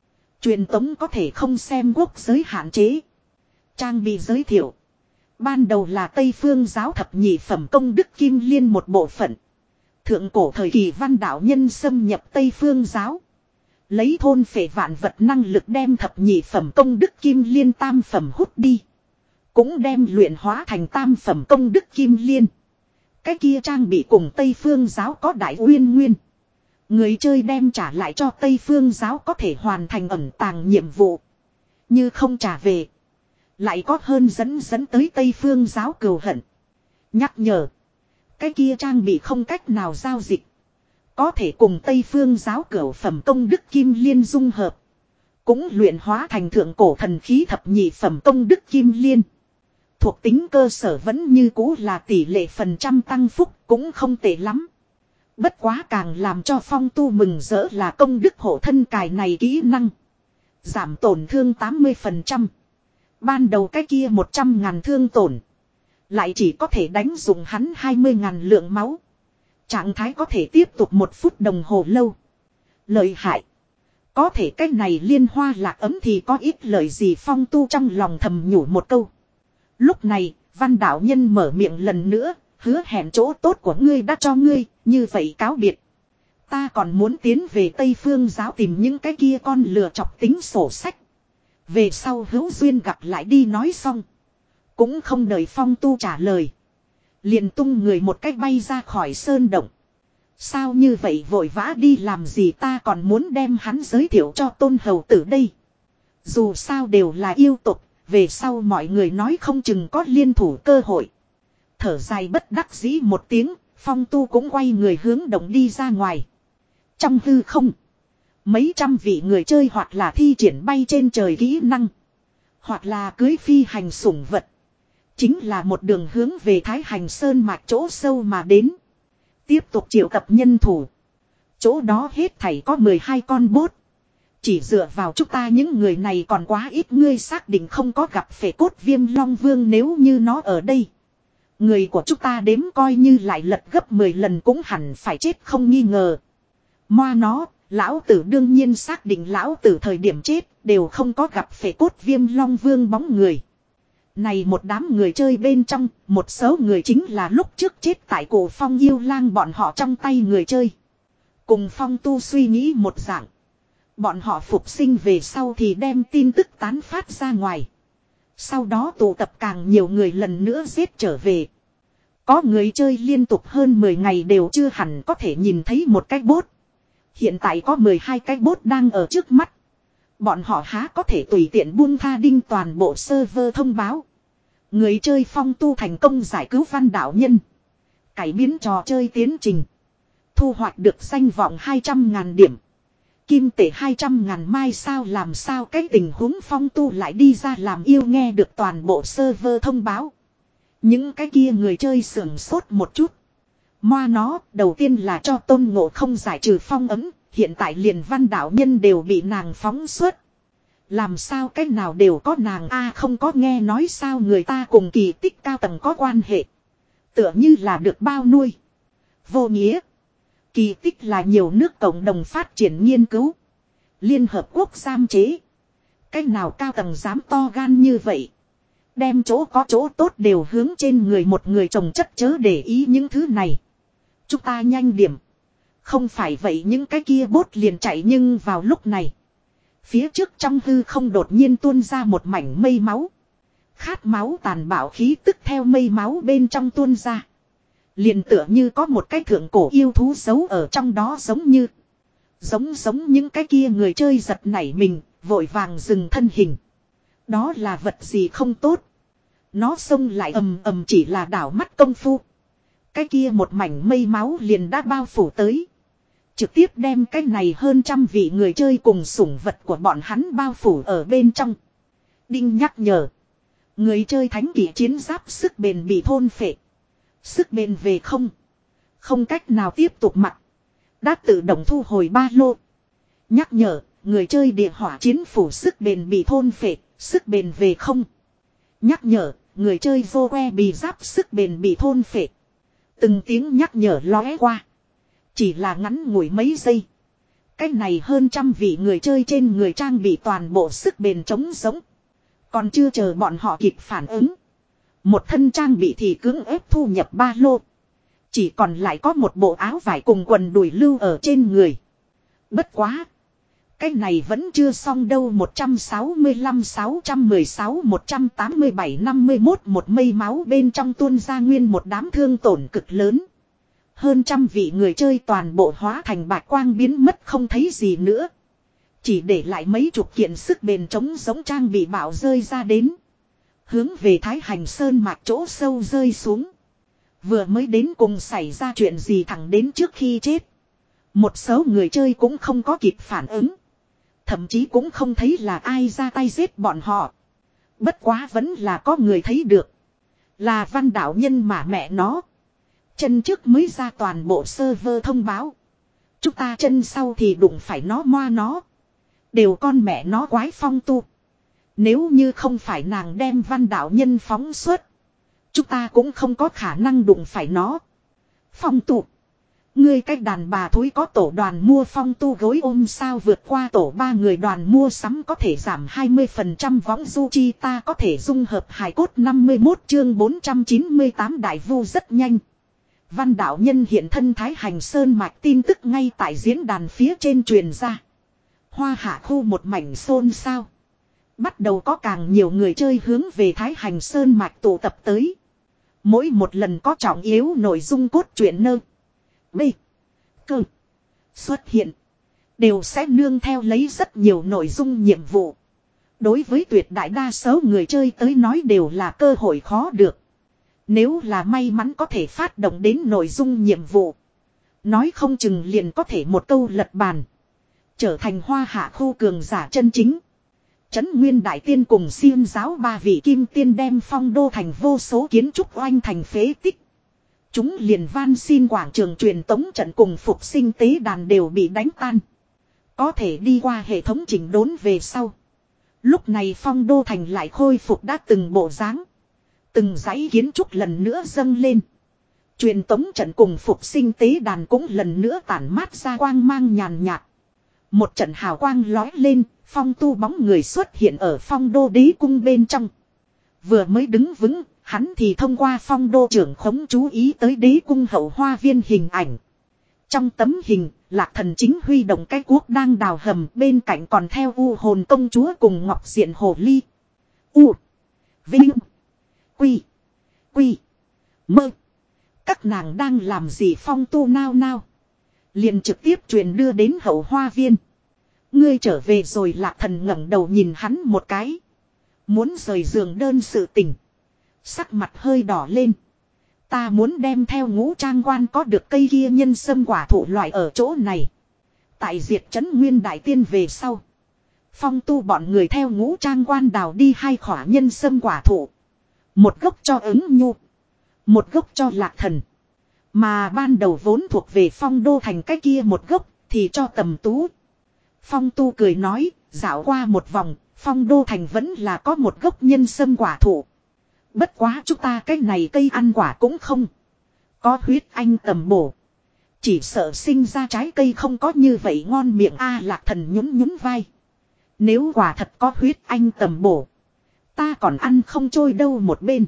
Truyền tống có thể không xem quốc giới hạn chế. Trang bị giới thiệu. Ban đầu là Tây Phương giáo thập nhị phẩm công đức kim liên một bộ phận. Thượng cổ thời kỳ văn đạo nhân xâm nhập Tây Phương giáo. Lấy thôn phệ vạn vật năng lực đem thập nhị phẩm công đức kim liên tam phẩm hút đi. Cũng đem luyện hóa thành tam phẩm công đức kim liên. Cái kia trang bị cùng Tây Phương giáo có đại uyên nguyên. Người chơi đem trả lại cho Tây Phương giáo có thể hoàn thành ẩn tàng nhiệm vụ. Như không trả về. Lại có hơn dẫn dẫn tới Tây Phương giáo cừu hận. Nhắc nhở. Cái kia trang bị không cách nào giao dịch. Có thể cùng Tây Phương giáo cửu phẩm công đức kim liên dung hợp. Cũng luyện hóa thành thượng cổ thần khí thập nhị phẩm công đức kim liên. Thuộc tính cơ sở vẫn như cũ là tỷ lệ phần trăm tăng phúc cũng không tệ lắm. Bất quá càng làm cho Phong Tu mừng rỡ là công đức hộ thân cài này kỹ năng. Giảm tổn thương tám mươi phần trăm. Ban đầu cái kia một trăm ngàn thương tổn. Lại chỉ có thể đánh dùng hắn hai mươi ngàn lượng máu. Trạng thái có thể tiếp tục một phút đồng hồ lâu. Lợi hại. Có thể cái này liên hoa lạc ấm thì có ít lời gì Phong Tu trong lòng thầm nhủ một câu. Lúc này, văn đạo nhân mở miệng lần nữa, hứa hẹn chỗ tốt của ngươi đã cho ngươi, như vậy cáo biệt. Ta còn muốn tiến về Tây Phương giáo tìm những cái kia con lừa chọc tính sổ sách. Về sau hữu duyên gặp lại đi nói xong. Cũng không đợi Phong Tu trả lời. Liền tung người một cách bay ra khỏi sơn động. Sao như vậy vội vã đi làm gì ta còn muốn đem hắn giới thiệu cho Tôn Hầu Tử đây. Dù sao đều là yêu tục. Về sau mọi người nói không chừng có liên thủ cơ hội. Thở dài bất đắc dĩ một tiếng, Phong Tu cũng quay người hướng động đi ra ngoài. Trong hư không, mấy trăm vị người chơi hoặc là thi triển bay trên trời kỹ năng, hoặc là cưới phi hành sủng vật. Chính là một đường hướng về Thái Hành Sơn mạch chỗ sâu mà đến. Tiếp tục triệu tập nhân thủ. Chỗ đó hết thảy có mười hai con bốt. Chỉ dựa vào chúng ta những người này còn quá ít, ngươi xác định không có gặp phệ cốt viêm long vương nếu như nó ở đây. Người của chúng ta đếm coi như lại lật gấp mười lần cũng hẳn phải chết không nghi ngờ. Moa nó, lão tử đương nhiên xác định lão tử thời điểm chết đều không có gặp phệ cốt viêm long vương bóng người. Này một đám người chơi bên trong, một số người chính là lúc trước chết tại cổ Phong yêu lang bọn họ trong tay người chơi. Cùng Phong Tu suy nghĩ một dạng. Bọn họ phục sinh về sau thì đem tin tức tán phát ra ngoài. Sau đó tụ tập càng nhiều người lần nữa giết trở về. Có người chơi liên tục hơn mười ngày đều chưa hẳn có thể nhìn thấy một cái bốt. Hiện tại có mười hai cái bốt đang ở trước mắt. Bọn họ há có thể tùy tiện buông tha đinh toàn bộ server thông báo. Người chơi Phong Tu thành công giải cứu văn đạo nhân. Cải biến trò chơi tiến trình. Thu hoạch được danh vọng hai trăm ngàn điểm. Kim tệ hai trăm ngàn mai sao làm sao cái tình huống Phong Tu lại đi ra làm yêu nghe được toàn bộ server thông báo. Những cái kia người chơi sưởng sốt một chút. Moa nó, đầu tiên là cho Tôn Ngộ Không giải trừ phong ấm, hiện tại liền văn đạo nhân đều bị nàng phóng xuất. Làm sao cái nào đều có nàng a không có nghe nói sao người ta cùng kỳ tích cao tầng có quan hệ. Tựa như là được bao nuôi. Vô nghĩa. Kỳ tích là nhiều nước cộng đồng phát triển nghiên cứu. Liên Hợp Quốc giam chế. Cách nào cao tầng dám to gan như vậy. Đem chỗ có chỗ tốt đều hướng trên người một người trồng chất chớ để ý những thứ này. Chúng ta nhanh điểm. Không phải vậy những cái kia bốt liền chạy nhưng vào lúc này. Phía trước trong hư không đột nhiên tuôn ra một mảnh mây máu. Khát máu tàn bạo khí tức theo mây máu bên trong tuôn ra. Liền tựa như có một cái thượng cổ yêu thú giấu ở trong đó giống như. Giống giống những cái kia người chơi giật nảy mình, vội vàng dừng thân hình. Đó là vật gì không tốt. Nó xông lại ầm ầm chỉ là đảo mắt công phu. Cái kia một mảnh mây máu liền đã bao phủ tới. Trực tiếp đem cái này hơn trăm vị người chơi cùng sủng vật của bọn hắn bao phủ ở bên trong. Đinh nhắc nhở. Người chơi thánh kỷ chiến giáp sức bền bị thôn phệ. Sức bền về không. Không cách nào tiếp tục mặc. Đã tự động thu hồi ba lô. Nhắc nhở, người chơi địa hỏa chiến phủ sức bền bị thôn phệ, sức bền về không. Nhắc nhở, người chơi vô que bị giáp sức bền bị thôn phệ. Từng tiếng nhắc nhở lóe qua. Chỉ là ngắn ngủi mấy giây. Cái này hơn trăm vị người chơi trên người trang bị toàn bộ sức bền chống sống. Còn chưa chờ bọn họ kịp phản ứng. Một thân trang bị thì cưỡng ép thu nhập ba lô. Chỉ còn lại có một bộ áo vải cùng quần đùi lưu ở trên người. Bất quá. Cái này vẫn chưa xong đâu. Một trăm sáu mươi lăm, sáu trăm mười sáu, một trăm tám mươi bảy, năm mươi mốt một mây máu bên trong tuôn ra nguyên một đám thương tổn cực lớn. Hơn trăm vị người chơi toàn bộ hóa thành bạch quang biến mất không thấy gì nữa. Chỉ để lại mấy chục kiện sức bền chống giống trang bị bạo rơi ra đến. Hướng về Thái Hành Sơn mạch chỗ sâu rơi xuống. Vừa mới đến cùng xảy ra chuyện gì thẳng đến trước khi chết. Một số người chơi cũng không có kịp phản ứng. Thậm chí cũng không thấy là ai ra tay giết bọn họ. Bất quá vẫn là có người thấy được. Là Văn đạo nhân mà mẹ nó. Chân trước mới ra toàn bộ server thông báo. Chúng ta chân sau thì đụng phải nó moa nó. Đều con mẹ nó quái phong tu. Nếu như không phải nàng đem Văn đạo nhân phóng xuất. Chúng ta cũng không có khả năng đụng phải nó. Phong tu. Ngươi cách đàn bà thối có tổ đoàn mua phong tu gối ôm sao vượt qua tổ ba người đoàn mua sắm có thể giảm hai mươi phần trăm võng du chi ta có thể dung hợp hài cốt năm mươi mốt chương bốn trăm chín mươi tám đại vu rất nhanh. Văn đạo nhân hiện thân Thái Hành Sơn mạch tin tức ngay tại diễn đàn phía trên truyền ra. Hoa Hạ khu một mảnh xôn xao. Bắt đầu có càng nhiều người chơi hướng về Thái Hành Sơn mạch tụ tập tới. Mỗi một lần có trọng yếu nội dung cốt truyện nơ. B. Cơ. Xuất hiện. Đều sẽ nương theo lấy rất nhiều nội dung nhiệm vụ. Đối với tuyệt đại đa số người chơi tới nói đều là cơ hội khó được. Nếu là may mắn có thể phát động đến nội dung nhiệm vụ. Nói không chừng liền có thể một câu lật bàn. Trở thành Hoa Hạ khu cường giả chân chính. Trấn Nguyên Đại Tiên cùng Xiêm giáo ba vị kim tiên đem Phong Đô thành vô số kiến trúc oanh thành phế tích. Chúng liền van xin quảng trường truyền tống trận cùng phục sinh tế đàn đều bị đánh tan. Có thể đi qua hệ thống chỉnh đốn về sau. Lúc này Phong Đô thành lại khôi phục đã từng bộ dáng. Từng dãy kiến trúc lần nữa dâng lên. Truyền tống trận cùng phục sinh tế đàn cũng lần nữa tản mát ra quang mang nhàn nhạt. Một trận hào quang lói lên, Phong tu bóng người xuất hiện ở Phong Đô đế cung bên trong. Vừa mới đứng vững, hắn thì thông qua Phong Đô trưởng khống chú ý tới đế cung hậu hoa viên hình ảnh. Trong tấm hình, Lạc Thần chính huy động cái cuốc đang đào hầm, bên cạnh còn theo U Hồn công chúa cùng Ngọc Diện Hồ Ly. U. Vinh. Quy. Quy. Mơ. Các nàng đang làm gì Phong tu nao nao. Liền trực tiếp truyền đưa đến hậu hoa viên. Ngươi trở về rồi Lạc Thần ngẩng đầu nhìn hắn một cái. Muốn rời giường đơn sự tình. Sắc mặt hơi đỏ lên. Ta muốn đem theo ngũ trang quan có được cây kia nhân sâm quả thụ loại ở chỗ này. Tại diệt trấn Nguyên Đại Tiên về sau. Phong tu bọn người theo ngũ trang quan đào đi hai khỏa nhân sâm quả thụ. Một gốc cho ứng nhu. Một gốc cho Lạc Thần. Mà ban đầu vốn thuộc về Phong Đô thành cái kia một gốc thì cho Tầm Tú. Phong tu cười nói, dạo qua một vòng, Phong Đô thành vẫn là có một gốc nhân sâm quả thụ. Bất quá chúng ta cái này cây ăn quả cũng không. Có huyết anh tầm bổ. Chỉ sợ sinh ra trái cây không có như vậy ngon miệng a Lạc Thần nhún nhún vai. Nếu quả thật có huyết anh tầm bổ. Ta còn ăn không trôi đâu một bên.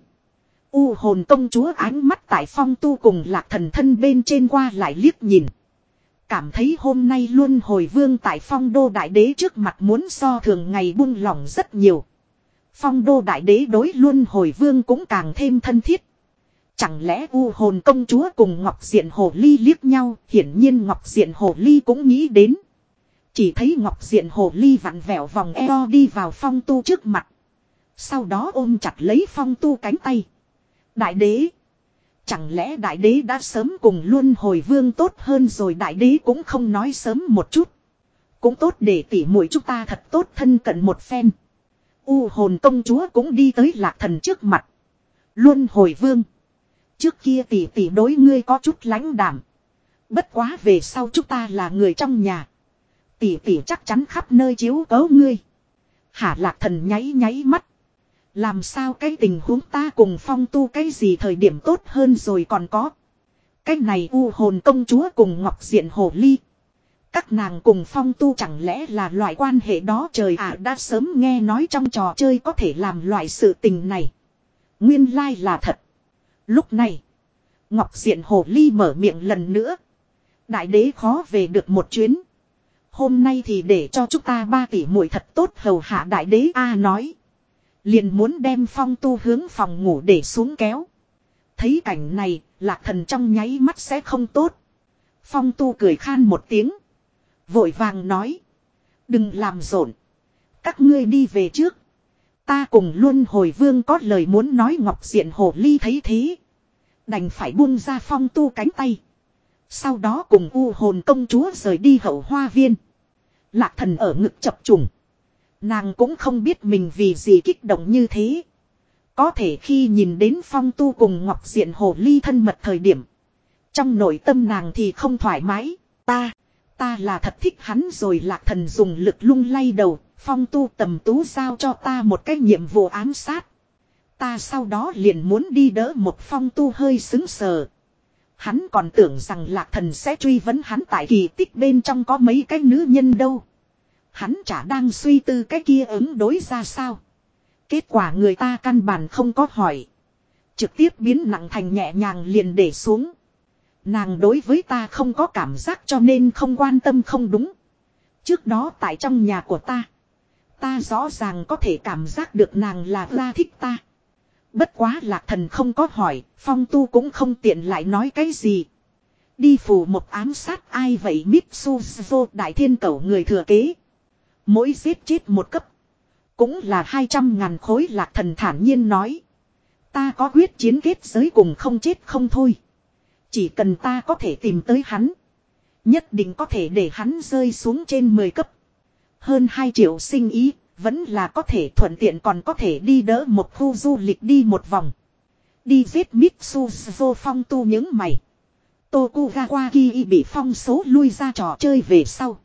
U Hồn công chúa ánh mắt tại Phong tu cùng Lạc Thần thân bên trên qua lại liếc nhìn. Cảm thấy hôm nay Luân Hồi Vương tại Phong Đô Đại Đế trước mặt muốn so thường ngày buông lỏng rất nhiều. Phong Đô Đại Đế đối Luân Hồi Vương cũng càng thêm thân thiết. Chẳng lẽ U Hồn công chúa cùng Ngọc Diện Hồ Ly liếc nhau, hiển nhiên Ngọc Diện Hồ Ly cũng nghĩ đến. Chỉ thấy Ngọc Diện Hồ Ly vặn vẹo vòng eo đi vào Phong tu trước mặt. Sau đó ôm chặt lấy Phong tu cánh tay. Đại đế. Chẳng lẽ đại đế đã sớm cùng Luân Hồi Vương tốt hơn rồi đại đế cũng không nói sớm một chút. Cũng tốt để tỉ muội chúng ta thật tốt thân cận một phen. U Hồn công chúa cũng đi tới Lạc Thần trước mặt. Luân Hồi Vương. Trước kia tỷ tỷ đối ngươi có chút lãnh đảm. Bất quá về sau chúng ta là người trong nhà. Tỷ tỷ chắc chắn khắp nơi chiếu cố ngươi. Hả Lạc Thần nháy nháy mắt. Làm sao cái tình huống ta cùng Phong tu cái gì thời điểm tốt hơn rồi còn có. Cái này U Hồn công chúa cùng Ngọc Diện Hồ Ly. Các nàng cùng Phong Tu chẳng lẽ là loại quan hệ đó, trời ạ, đã sớm nghe nói trong trò chơi có thể làm loại sự tình này. Nguyên lai là thật. Lúc này, Ngọc Diện Hồ Ly mở miệng lần nữa. Đại đế khó về được một chuyến. Hôm nay thì để cho chúng ta ba tỷ muội thật tốt hầu hạ đại đế A nói. Liền muốn đem Phong Tu hướng phòng ngủ để xuống kéo. Thấy cảnh này, Lạc Thần trong nháy mắt sẽ không tốt. Phong Tu cười khan một tiếng. Vội vàng nói. Đừng làm rộn. Các ngươi đi về trước. Ta cùng Luân Hồi Vương có lời muốn nói. Ngọc Diện Hồ Ly thấy thế. Đành phải buông ra Phong Tu cánh tay. Sau đó cùng U Hồn công chúa rời đi hậu hoa viên. Lạc Thần ở ngực chập trùng. Nàng cũng không biết mình vì gì kích động như thế. Có thể khi nhìn đến Phong Tu cùng Ngọc Diện Hồ Ly thân mật thời điểm. Trong nội tâm nàng thì không thoải mái. Ta, ta là thật thích hắn rồi. Lạc Thần dùng lực lung lay đầu. Phong Tu tầm tú giao cho ta một cái nhiệm vụ ám sát. Ta sau đó liền muốn đi đỡ một Phong Tu hơi xứng sờ. Hắn còn tưởng rằng Lạc Thần sẽ truy vấn hắn tại kỳ tích bên trong có mấy cái nữ nhân đâu. Hắn chả đang suy tư cái kia ứng đối ra sao. Kết quả người ta căn bản không có hỏi. Trực tiếp biến nặng thành nhẹ nhàng liền để xuống. Nàng đối với ta không có cảm giác cho nên không quan tâm không đúng. Trước đó tại trong nhà của ta. Ta rõ ràng có thể cảm giác được nàng là ra thích ta. Bất quá Lạc Thần không có hỏi, Phong Tu cũng không tiện lại nói cái gì. Đi phù một ám sát ai vậy Mitsuzo đại thiên cẩu người thừa kế. Mỗi giết chết một cấp. Cũng là hai trăm ngàn khối. Lạc Thần thản nhiên nói. Ta có quyết chiến kết giới cùng không chết không thôi. Chỉ cần ta có thể tìm tới hắn. Nhất định có thể để hắn rơi xuống trên mười cấp. Hơn hai triệu sinh ý. Vẫn là có thể thuận tiện còn có thể đi đỡ một khu du lịch đi một vòng. Đi giết Mitsuzo Phong Tu những mày. Tokugawa Ki bị phong số lui ra trò chơi về sau.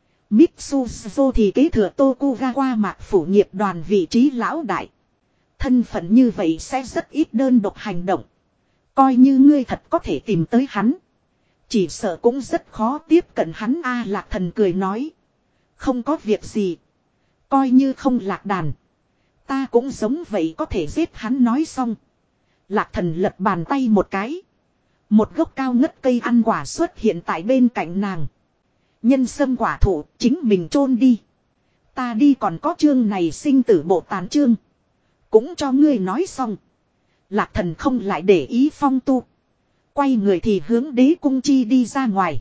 Mitsuzo thì kế thừa Tokugawa mạc phủ nghiệp đoàn vị trí lão đại. Thân phận như vậy sẽ rất ít đơn độc hành động. Coi như ngươi thật có thể tìm tới hắn. Chỉ sợ cũng rất khó tiếp cận hắn a. Lạc Thần cười nói. Không có việc gì. Coi như không lạc đàn. Ta cũng giống vậy có thể giết hắn nói xong. Lạc Thần lật bàn tay một cái. Một gốc cao ngất cây ăn quả xuất hiện tại bên cạnh nàng. Nhân sâm quả thụ chính mình chôn đi. Ta đi còn có chương này sinh tử bộ tàn chương. Cũng cho ngươi nói xong. Lạc Thần không lại để ý Phong Tu. Quay người thì hướng đế cung chi đi ra ngoài.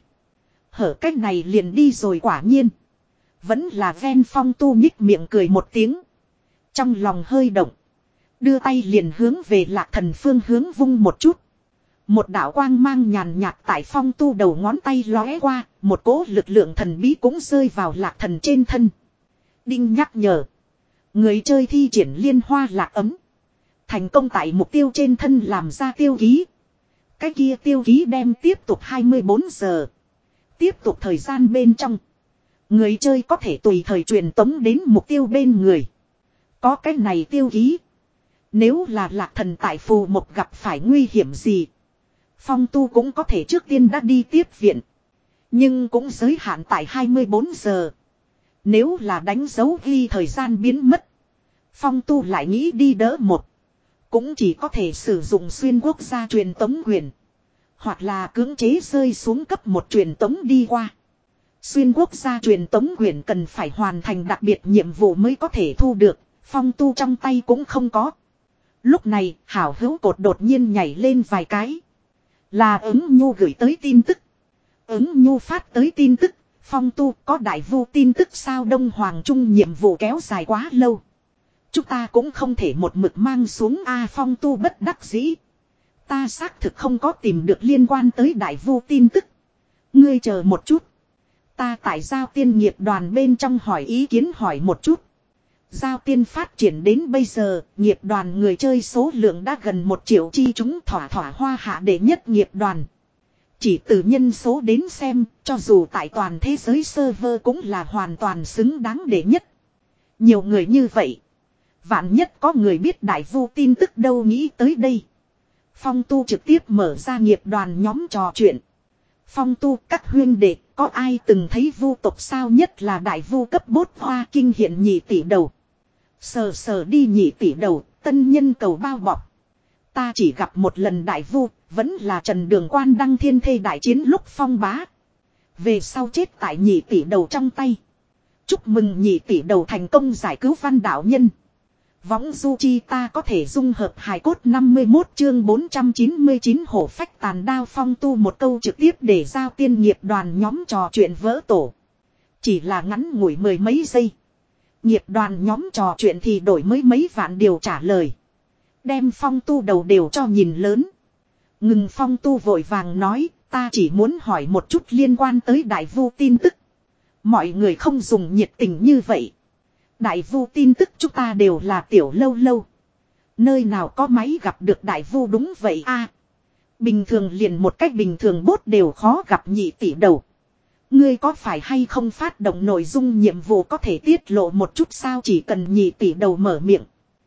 Hở cách này liền đi rồi quả nhiên. Vẫn là ven Phong Tu nhích miệng cười một tiếng. Trong lòng hơi động. Đưa tay liền hướng về Lạc Thần phương hướng vung một chút. Một đạo quang mang nhàn nhạt tại Phong Tu đầu ngón tay lóe qua. Một cỗ lực lượng thần bí cũng rơi vào Lạc Thần trên thân. Đinh nhắc nhở. Người chơi thi triển liên hoa lạc ấm. Thành công tại mục tiêu trên thân làm ra tiêu ký. Cái kia tiêu ký đem tiếp tục hai mươi bốn giờ. Tiếp tục thời gian bên trong. Người chơi có thể tùy thời truyền tống đến mục tiêu bên người. Có cái này tiêu ký. Nếu là Lạc Thần tại phù một gặp phải nguy hiểm gì. Phong Tu cũng có thể trước tiên đã đi tiếp viện. Nhưng cũng giới hạn tại hai mươi bốn giờ. Nếu là đánh dấu ghi thời gian biến mất. Phong Tu lại nghĩ đi đỡ một. Cũng chỉ có thể sử dụng xuyên quốc gia truyền tống quyền. Hoặc là cưỡng chế rơi xuống cấp một truyền tống đi qua. Xuyên quốc gia truyền tống quyền cần phải hoàn thành đặc biệt nhiệm vụ mới có thể thu được. Phong Tu trong tay cũng không có. Lúc này hảo hữu cột đột nhiên nhảy lên vài cái. Là ứng nhu gửi tới tin tức. Ứng nhu phát tới tin tức. Phong Tu có đại vu tin tức sao Đông Hoàng Trung nhiệm vụ kéo dài quá lâu. Chúng ta cũng không thể một mực mang xuống A. Phong Tu bất đắc dĩ. Ta xác thực không có tìm được liên quan tới đại vu tin tức. Ngươi chờ một chút. Ta tại giao tiên nghiệp đoàn bên trong hỏi ý kiến hỏi một chút. Giao tiên phát triển đến bây giờ, nghiệp đoàn người chơi số lượng đã gần một triệu chi chúng thỏa thỏa hoa hạ đệ nhất nghiệp đoàn. Chỉ từ nhân số đến xem, cho dù tại toàn thế giới server cũng là hoàn toàn xứng đáng đệ nhất. Nhiều người như vậy. Vạn nhất có người biết đại vu tin tức đâu nghĩ tới đây. Phong Tu trực tiếp mở ra nghiệp đoàn nhóm trò chuyện. Phong tu các huyên đệ, có ai từng thấy vu tộc sao, nhất là đại vu cấp bốt hoa kinh hiện nhị tỷ đầu. Sờ sờ đi nhị tỷ đầu, tân nhân cầu bao bọc. Ta chỉ gặp một lần đại vu, vẫn là Trần Đường Quan đăng thiên thê đại chiến lúc phong bá. Về sau chết tại nhị tỷ đầu trong tay. Chúc mừng nhị tỷ đầu thành công giải cứu văn đạo nhân. Võng du chi ta có thể dung hợp hài cốt năm mươi mốt chương bốn trăm chín mươi chín hổ phách tàn đao. Phong tu một câu trực tiếp để giao tiên nghiệp đoàn nhóm trò chuyện vỡ tổ. Chỉ là ngắn ngủi mười mấy giây. Nghiệp đoàn nhóm trò chuyện thì đổi mới mấy vạn điều trả lời. Đem phong tu đầu đều cho nhìn lớn. Ngừng phong tu vội vàng nói, ta chỉ muốn hỏi một chút liên quan tới đại vu tin tức. Mọi người không dùng nhiệt tình như vậy. Đại vu tin tức chúng ta đều là tiểu lâu lâu. Nơi nào có máy gặp được đại vu đúng vậy a. Bình thường liền một cách bình thường bốt đều khó gặp nhị tỷ đầu. Ngươi có phải hay không phát động nội dung nhiệm vụ có thể tiết lộ một chút sao, chỉ cần nhị tỷ đầu mở miệng.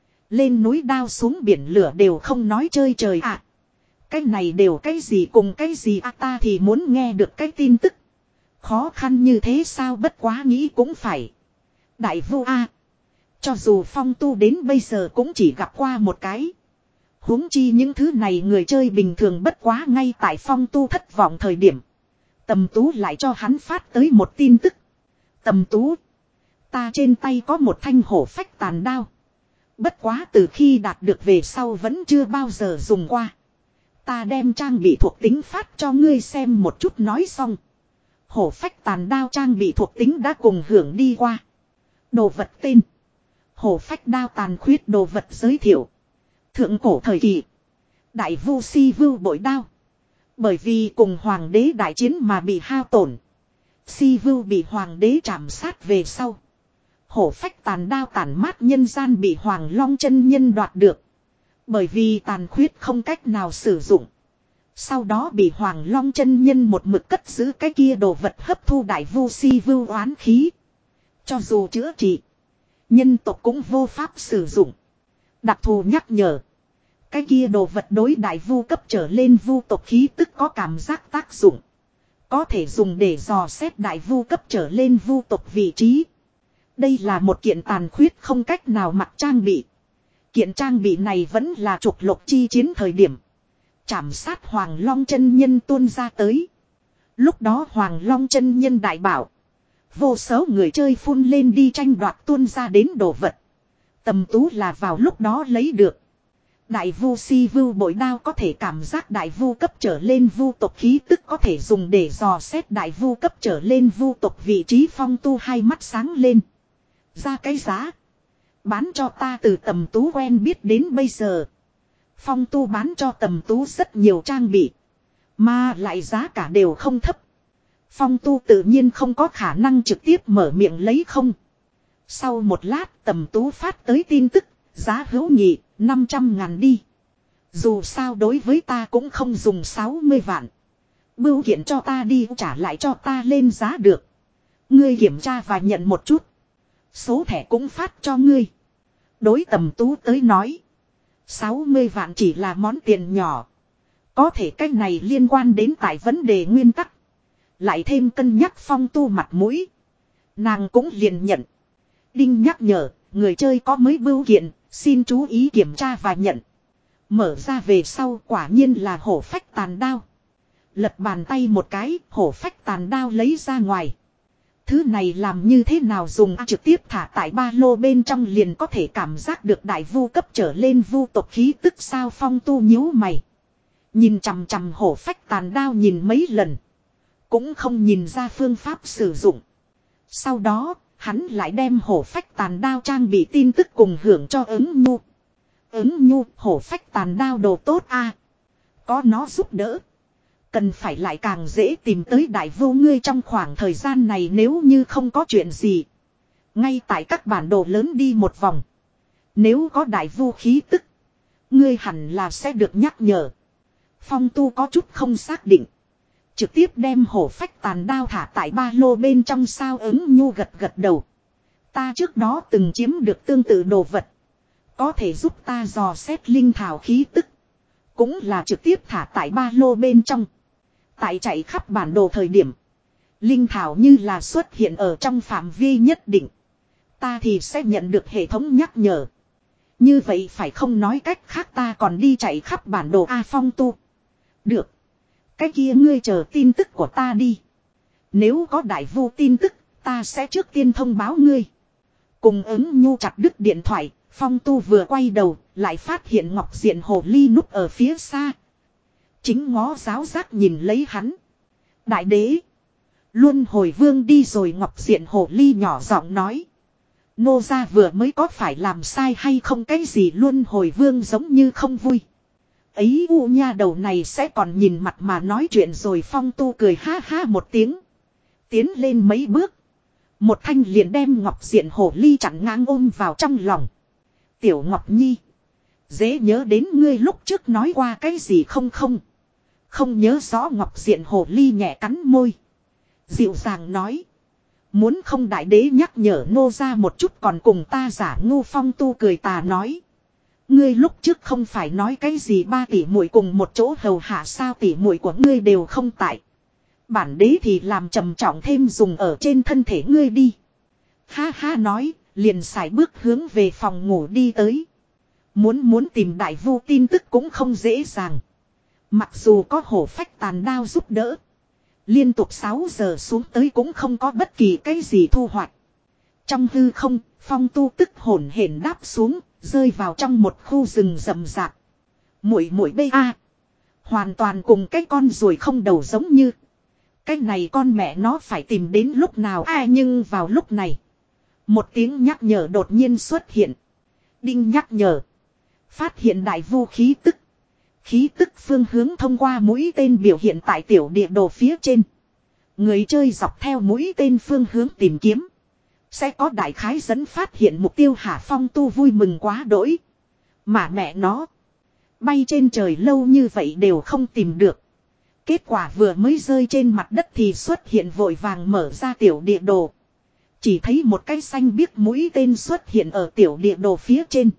Lên núi đao xuống biển lửa đều không nói chơi trời ạ. À. Cái này đều cái gì cùng cái gì à, ta thì muốn nghe được cái tin tức. Khó khăn như thế sao, bất quá nghĩ cũng phải. Đại vu a, à. Cho dù phong tu đến bây giờ cũng chỉ gặp qua một cái. Huống chi những thứ này người chơi bình thường, bất quá ngay tại phong tu thất vọng thời điểm. Tầm tú lại cho hắn phát tới một tin tức. Tầm tú, ta trên tay có một thanh hổ phách tàn đao. Bất quá từ khi đạt được về sau vẫn chưa bao giờ dùng qua. Ta đem trang bị thuộc tính phát cho ngươi xem một chút. Nói xong, hổ phách tàn đao trang bị thuộc tính đã cùng hưởng đi qua. Đồ vật tên: hổ phách đao tàn khuyết. Đồ vật giới thiệu: thượng cổ thời kỳ, đại vu si vưu bội đao. Bởi vì cùng hoàng đế đại chiến mà bị hao tổn, si vưu bị hoàng đế trảm sát về sau, hổ phách tàn đao tàn mát nhân gian bị Hoàng Long chân nhân đoạt được. Bởi vì tàn khuyết không cách nào sử dụng, sau đó bị Hoàng Long chân nhân một mực cất giữ cái kia đồ vật, hấp thu đại vu si vưu oán khí. Cho dù chữa trị, nhân tộc cũng vô pháp sử dụng. Đặc thù nhắc nhở: cái kia đồ vật đối đại vu cấp trở lên vu tộc khí tức có cảm giác tác dụng. Có thể dùng để dò xét đại vu cấp trở lên vu tộc vị trí. Đây là một kiện tàn khuyết không cách nào mặc trang bị. Kiện trang bị này vẫn là trục lục chi chiến thời điểm trảm sát Hoàng Long chân nhân tuôn ra tới. Lúc đó Hoàng Long chân nhân đại bảo, vô số người chơi phun lên đi tranh đoạt tuôn ra đến đồ vật. Tầm tú là vào lúc đó lấy được. Đại vu si vưu bội đao có thể cảm giác đại vu cấp trở lên vu tộc khí tức, có thể dùng để dò xét đại vu cấp trở lên vu tộc vị trí. Phong tu hai mắt sáng lên. Ra cái giá, bán cho ta. Từ tầm tú quen biết đến bây giờ, phong tu bán cho tầm tú rất nhiều trang bị, mà lại giá cả đều không thấp. Phong tu tự nhiên không có khả năng trực tiếp mở miệng lấy không. Sau một lát tầm tú phát tới tin tức: giá hữu nghị năm trăm ngàn đi. Dù sao đối với ta cũng không dùng sáu mươi vạn. Bưu kiện cho ta đi, trả lại cho ta lên giá được. Ngươi kiểm tra và nhận một chút. Số thẻ cũng phát cho ngươi. Đối tầm tú tới nói, sáu mươi vạn chỉ là món tiền nhỏ. Có thể cách này liên quan đến tại vấn đề nguyên tắc, lại thêm cân nhắc phong tu mặt mũi, nàng cũng liền nhận. Đinh nhắc nhở: người chơi có mới bưu kiện, xin chú ý kiểm tra và nhận. Mở ra về sau quả nhiên là hổ phách tàn đao. Lật bàn tay một cái, hổ phách tàn đao lấy ra ngoài. Thứ này làm như thế nào dùng à, trực tiếp thả tại ba lô bên trong liền có thể cảm giác được đại vu cấp trở lên vu tộc khí tức sao? Phong tu nhíu mày, nhìn chằm chằm hổ phách tàn đao nhìn mấy lần, cũng không nhìn ra phương pháp sử dụng. Sau đó hắn lại đem hổ phách tàn đao trang bị tin tức cùng hưởng cho ứng nhu. Ứng nhu: hổ phách tàn đao đồ tốt a, à. Có nó giúp đỡ, cần phải lại càng dễ tìm tới đại vu. Ngươi trong khoảng thời gian này nếu như không có chuyện gì, ngay tại các bản đồ lớn đi một vòng. Nếu có đại vu khí tức, ngươi hẳn là sẽ được nhắc nhở. Phong tu có chút không xác định, trực tiếp đem hổ phách tàn đao thả tại ba lô bên trong sao? Ứng nhu gật gật đầu. Ta trước đó từng chiếm được tương tự đồ vật, có thể giúp ta dò xét linh thảo khí tức, cũng là trực tiếp thả tại ba lô bên trong. Tại chạy khắp bản đồ thời điểm. Linh thảo như là xuất hiện ở trong phạm vi nhất định. Ta thì sẽ nhận được hệ thống nhắc nhở. Như vậy phải không nói cách khác ta còn đi chạy khắp bản đồ A Phong Tu. Được. Cái kia ngươi chờ tin tức của ta đi. Nếu có đại vu tin tức, ta sẽ trước tiên thông báo ngươi. Cùng ứng nhu chặt đứt điện thoại, Phong Tu vừa quay đầu, lại phát hiện Ngọc Diện Hồ Ly núp ở phía xa. Chính ngó giáo giác nhìn lấy hắn. Đại đế. Luân hồi vương đi rồi, Ngọc Diện Hồ Ly nhỏ giọng nói. Nô gia vừa mới có phải làm sai hay không, cái gì Luân hồi vương giống như không vui. Ấy u nha đầu này sẽ còn nhìn mặt mà nói chuyện rồi. Phong Tu cười ha ha một tiếng. Tiến lên mấy bước. Một thanh liền đem Ngọc Diện Hồ Ly chặn ngang ôm vào trong lòng. Tiểu Ngọc Nhi. Dễ nhớ đến ngươi lúc trước nói qua cái gì không không. Không nhớ rõ. Ngọc Diện Hồ Ly nhẹ cắn môi. Dịu dàng nói. Muốn không đại đế nhắc nhở nô ra một chút còn cùng ta giả ngu. Phong Tu cười tà nói. Ngươi lúc trước không phải nói cái gì ba tỷ muội cùng một chỗ hầu hạ sao, tỷ muội của ngươi đều không tại. Bản đế thì làm trầm trọng thêm dùng ở trên thân thể ngươi đi. Ha ha nói, liền sải bước hướng về phòng ngủ đi tới. Muốn muốn tìm đại vu tin tức cũng không dễ dàng. Mặc dù có hổ phách tàn đao giúp đỡ. Liên tục sáu giờ xuống tới cũng không có bất kỳ cái gì thu hoạch. Trong hư không, Phong Tu tức hổn hển đáp xuống, rơi vào trong một khu rừng rậm rạp. Muội muội bê a, hoàn toàn cùng cái con ruồi không đầu giống như. Cái này con mẹ nó phải tìm đến lúc nào a? À, nhưng vào lúc này, một tiếng nhắc nhở đột nhiên xuất hiện. Đinh nhắc nhở. Phát hiện đại vu khí tức. Khí tức phương hướng thông qua mũi tên biểu hiện tại tiểu địa đồ phía trên. Người chơi dọc theo mũi tên phương hướng tìm kiếm. Sẽ có đại khái dẫn phát hiện mục tiêu hả? Phong Tu vui mừng quá đỗi. Mà mẹ nó. Bay trên trời lâu như vậy đều không tìm được. Kết quả vừa mới rơi trên mặt đất thì xuất hiện vội vàng mở ra tiểu địa đồ. Chỉ thấy một cái xanh biếc mũi tên xuất hiện ở tiểu địa đồ phía trên.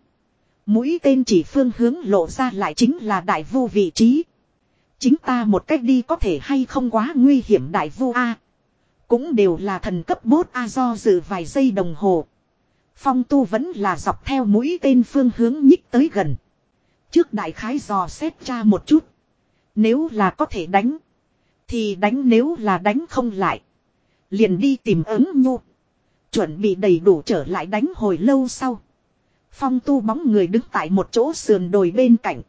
Mũi tên chỉ phương hướng lộ ra lại chính là đại vu vị trí. Chính ta một cách đi có thể hay không quá nguy hiểm đại vu a? Cũng đều là thần cấp bốt a. Do dự vài giây đồng hồ. Phong Tu vẫn là dọc theo mũi tên phương hướng nhích tới gần. Trước đại khái dò xét tra một chút. Nếu là có thể đánh. Thì đánh, nếu là đánh không lại. Liền đi tìm ứng nhu. Chuẩn bị đầy đủ trở lại đánh. Hồi lâu sau. Phong Tu bóng người đứng tại một chỗ sườn đồi bên cạnh.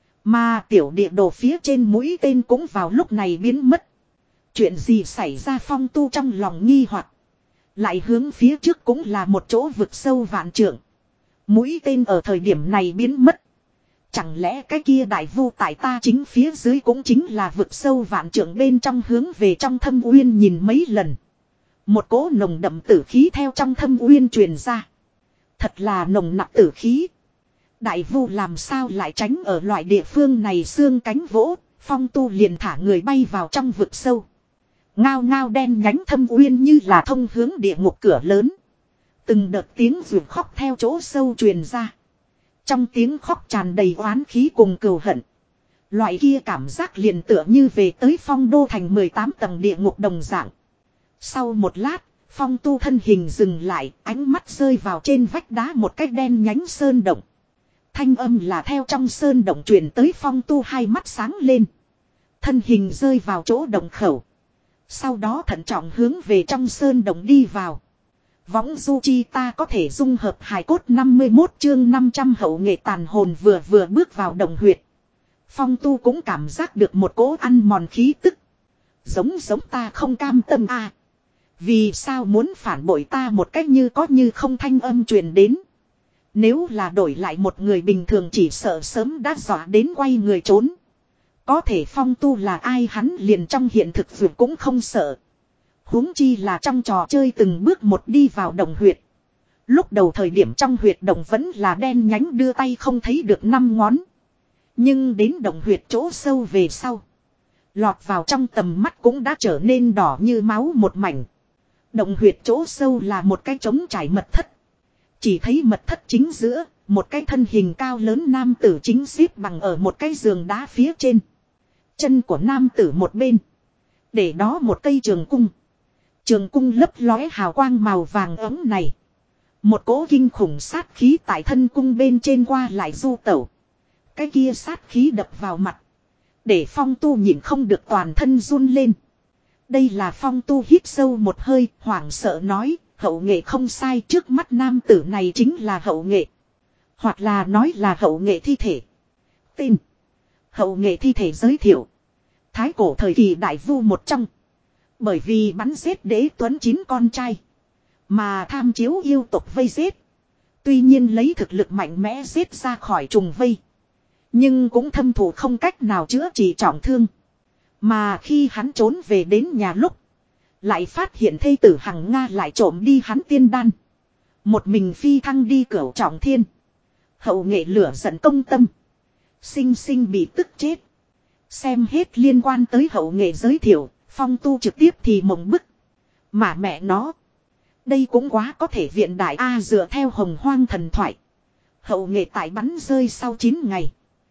Mà tiểu địa đồ phía trên mũi tên cũng vào lúc này biến mất. Chuyện gì xảy ra? Phong Tu trong lòng nghi hoặc. Lại hướng phía trước cũng là một chỗ vực sâu vạn trượng. Mũi tên ở thời điểm này biến mất. Chẳng lẽ cái kia đại vu tại ta chính phía dưới cũng chính là vực sâu vạn trượng bên trong hướng về trong thâm uyên nhìn mấy lần. Một cỗ nồng đậm tử khí theo trong thâm uyên truyền ra. Thật là nồng nặc tử khí. Đại vu làm sao lại tránh ở loại địa phương này? Xương cánh vỗ, Phong Tu liền thả người bay vào trong vực sâu. Ngao ngao đen nhánh thâm uyên như là thông hướng địa ngục cửa lớn. Từng đợt tiếng ruột khóc theo chỗ sâu truyền ra. Trong tiếng khóc tràn đầy oán khí cùng cừu hận. Loại kia cảm giác liền tựa như về tới Phong Đô thành mười tám tầng địa ngục đồng dạng. Sau một lát, Phong Tu thân hình dừng lại, ánh mắt rơi vào trên vách đá một cái đen nhánh sơn động. Thanh âm là theo trong sơn động truyền tới. Phong Tu hai mắt sáng lên. Thân hình rơi vào chỗ động khẩu. Sau đó thận trọng hướng về trong sơn động đi vào. Võng du chi ta có thể dung hợp hài cốt năm mươi mốt chương năm trăm hậu nghệ tàn hồn. Vừa vừa bước vào động huyệt. Phong Tu cũng cảm giác được một cỗ ăn mòn khí tức. Giống giống ta không cam tâm a. À, vì sao muốn phản bội ta? Một cách như có như không thanh âm truyền đến. Nếu là đổi lại một người bình thường chỉ sợ sớm đã dọa đến quay người trốn. Có thể Phong Tu là ai, hắn liền trong hiện thực vượt cũng không sợ. Huống chi là trong trò chơi từng bước một đi vào động huyệt. Lúc đầu thời điểm trong huyệt động vẫn là đen nhánh đưa tay không thấy được năm ngón. Nhưng đến động huyệt chỗ sâu về sau. Lọt vào trong tầm mắt cũng đã trở nên đỏ như máu một mảnh. Động huyệt chỗ sâu là một cái trống trải mật thất. Chỉ thấy mật thất chính giữa, một cái thân hình cao lớn nam tử chính xếp bằng ở một cái giường đá phía trên. Chân của nam tử một bên. Để đó một cây trường cung. Trường cung lấp lóe hào quang màu vàng ấm này. Một cỗ kinh khủng sát khí tại thân cung bên trên qua lại du tẩu. Cái kia sát khí đập vào mặt. Để Phong Tu nhìn không được toàn thân run lên. Đây là Phong Tu hít sâu một hơi, hoảng sợ nói, hậu nghệ không sai, trước mắt nam tử này chính là hậu nghệ. Hoặc là nói là hậu nghệ thi thể. Tên. Hậu nghệ thi thể giới thiệu. Thái cổ thời kỳ đại vu một trong. Bởi vì bắn giết đế tuấn chín con trai. Mà tham chiếu yêu tộc vây giết. Tuy nhiên lấy thực lực mạnh mẽ giết ra khỏi trùng vây. Nhưng cũng thâm thụ không cách nào chữa trị trọng thương. Mà khi hắn trốn về đến nhà lúc. Lại phát hiện thê tử Hằng Nga lại trộm đi hắn tiên đan. Một mình phi thăng đi cửu trọng thiên. Hậu nghệ lửa giận công tâm. Sinh sinh bị tức chết. Xem hết liên quan tới hậu nghệ giới thiệu. Phong Tu trực tiếp thì mộng bức. Mà mẹ nó. Đây cũng quá có thể viện đại A dựa theo hồng hoang thần thoại. Hậu nghệ tại bắn rơi sau chín ngày.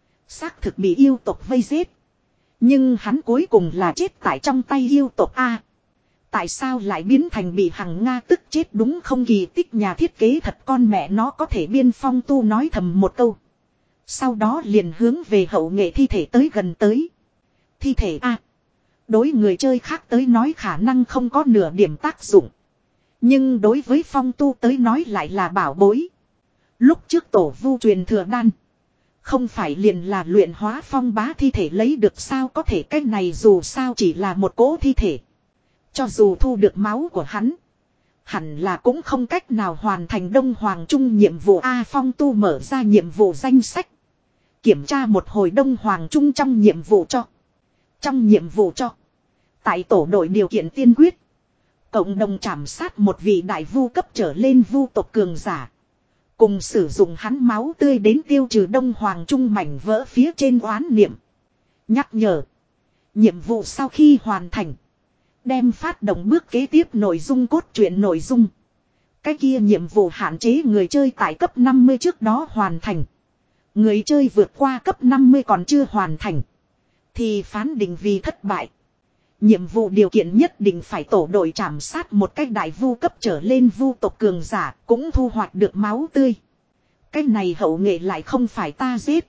Xác thực bị yêu tộc vây giết. Nhưng hắn cuối cùng là chết tại trong tay yêu tộc A. Tại sao lại biến thành bị Hằng Nga tức chết đúng không, kỳ tích nhà thiết kế thật con mẹ nó có thể biên. Phong Tu nói thầm một câu. Sau đó liền hướng về hậu nghệ thi thể tới gần tới. Thi thể A. Đối người chơi khác tới nói khả năng không có nửa điểm tác dụng. Nhưng đối với Phong Tu tới nói lại là bảo bối. Lúc trước tổ vu truyền thừa đan. Không phải liền là luyện hóa phong bá thi thể lấy được sao, có thể cái này dù sao chỉ là một cỗ thi thể. Cho dù thu được máu của hắn. Hẳn là cũng không cách nào hoàn thành Đông Hoàng Trung nhiệm vụ A. Phong Tu mở ra nhiệm vụ danh sách. Kiểm tra một hồi Đông Hoàng Trung trong nhiệm vụ cho. Trong nhiệm vụ cho. Tại tổ đội điều kiện tiên quyết. Cộng đồng trảm sát một vị đại vu cấp trở lên vu tộc cường giả. Cùng sử dụng hắn máu tươi đến tiêu trừ Đông Hoàng Trung mảnh vỡ phía trên oán niệm. Nhắc nhở. Nhiệm vụ sau khi hoàn thành. Đem phát động bước kế tiếp nội dung cốt truyện nội dung. Cái kia nhiệm vụ hạn chế người chơi tại cấp năm mươi trước đó hoàn thành. Người chơi vượt qua cấp năm mươi còn chưa hoàn thành. Thì phán định vì thất bại. Nhiệm vụ điều kiện nhất định phải tổ đội trảm sát một cách đại vu cấp trở lên vu tộc cường giả cũng thu hoạch được máu tươi. Cái này hậu nghệ lại không phải ta giết.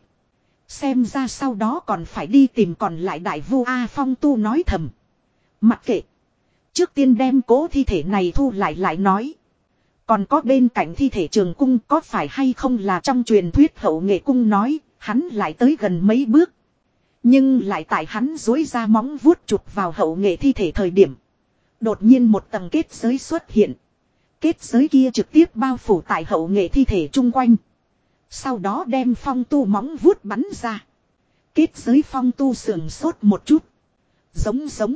Xem ra sau đó còn phải đi tìm còn lại đại vu A. Phong Tu nói thầm. Mặc kệ. Trước tiên đem cố thi thể này thu lại lại nói. Còn có bên cạnh thi thể trường cung có phải hay không là trong truyền thuyết hậu nghệ cung nói. Hắn lại tới gần mấy bước. Nhưng lại tại hắn dối ra móng vuốt chụp vào hậu nghệ thi thể thời điểm. Đột nhiên một tầng kết giới xuất hiện. Kết giới kia trực tiếp bao phủ tại hậu nghệ thi thể chung quanh. Sau đó đem Phong Tu móng vuốt bắn ra. Kết giới Phong Tu sườn sốt một chút. Giống giống.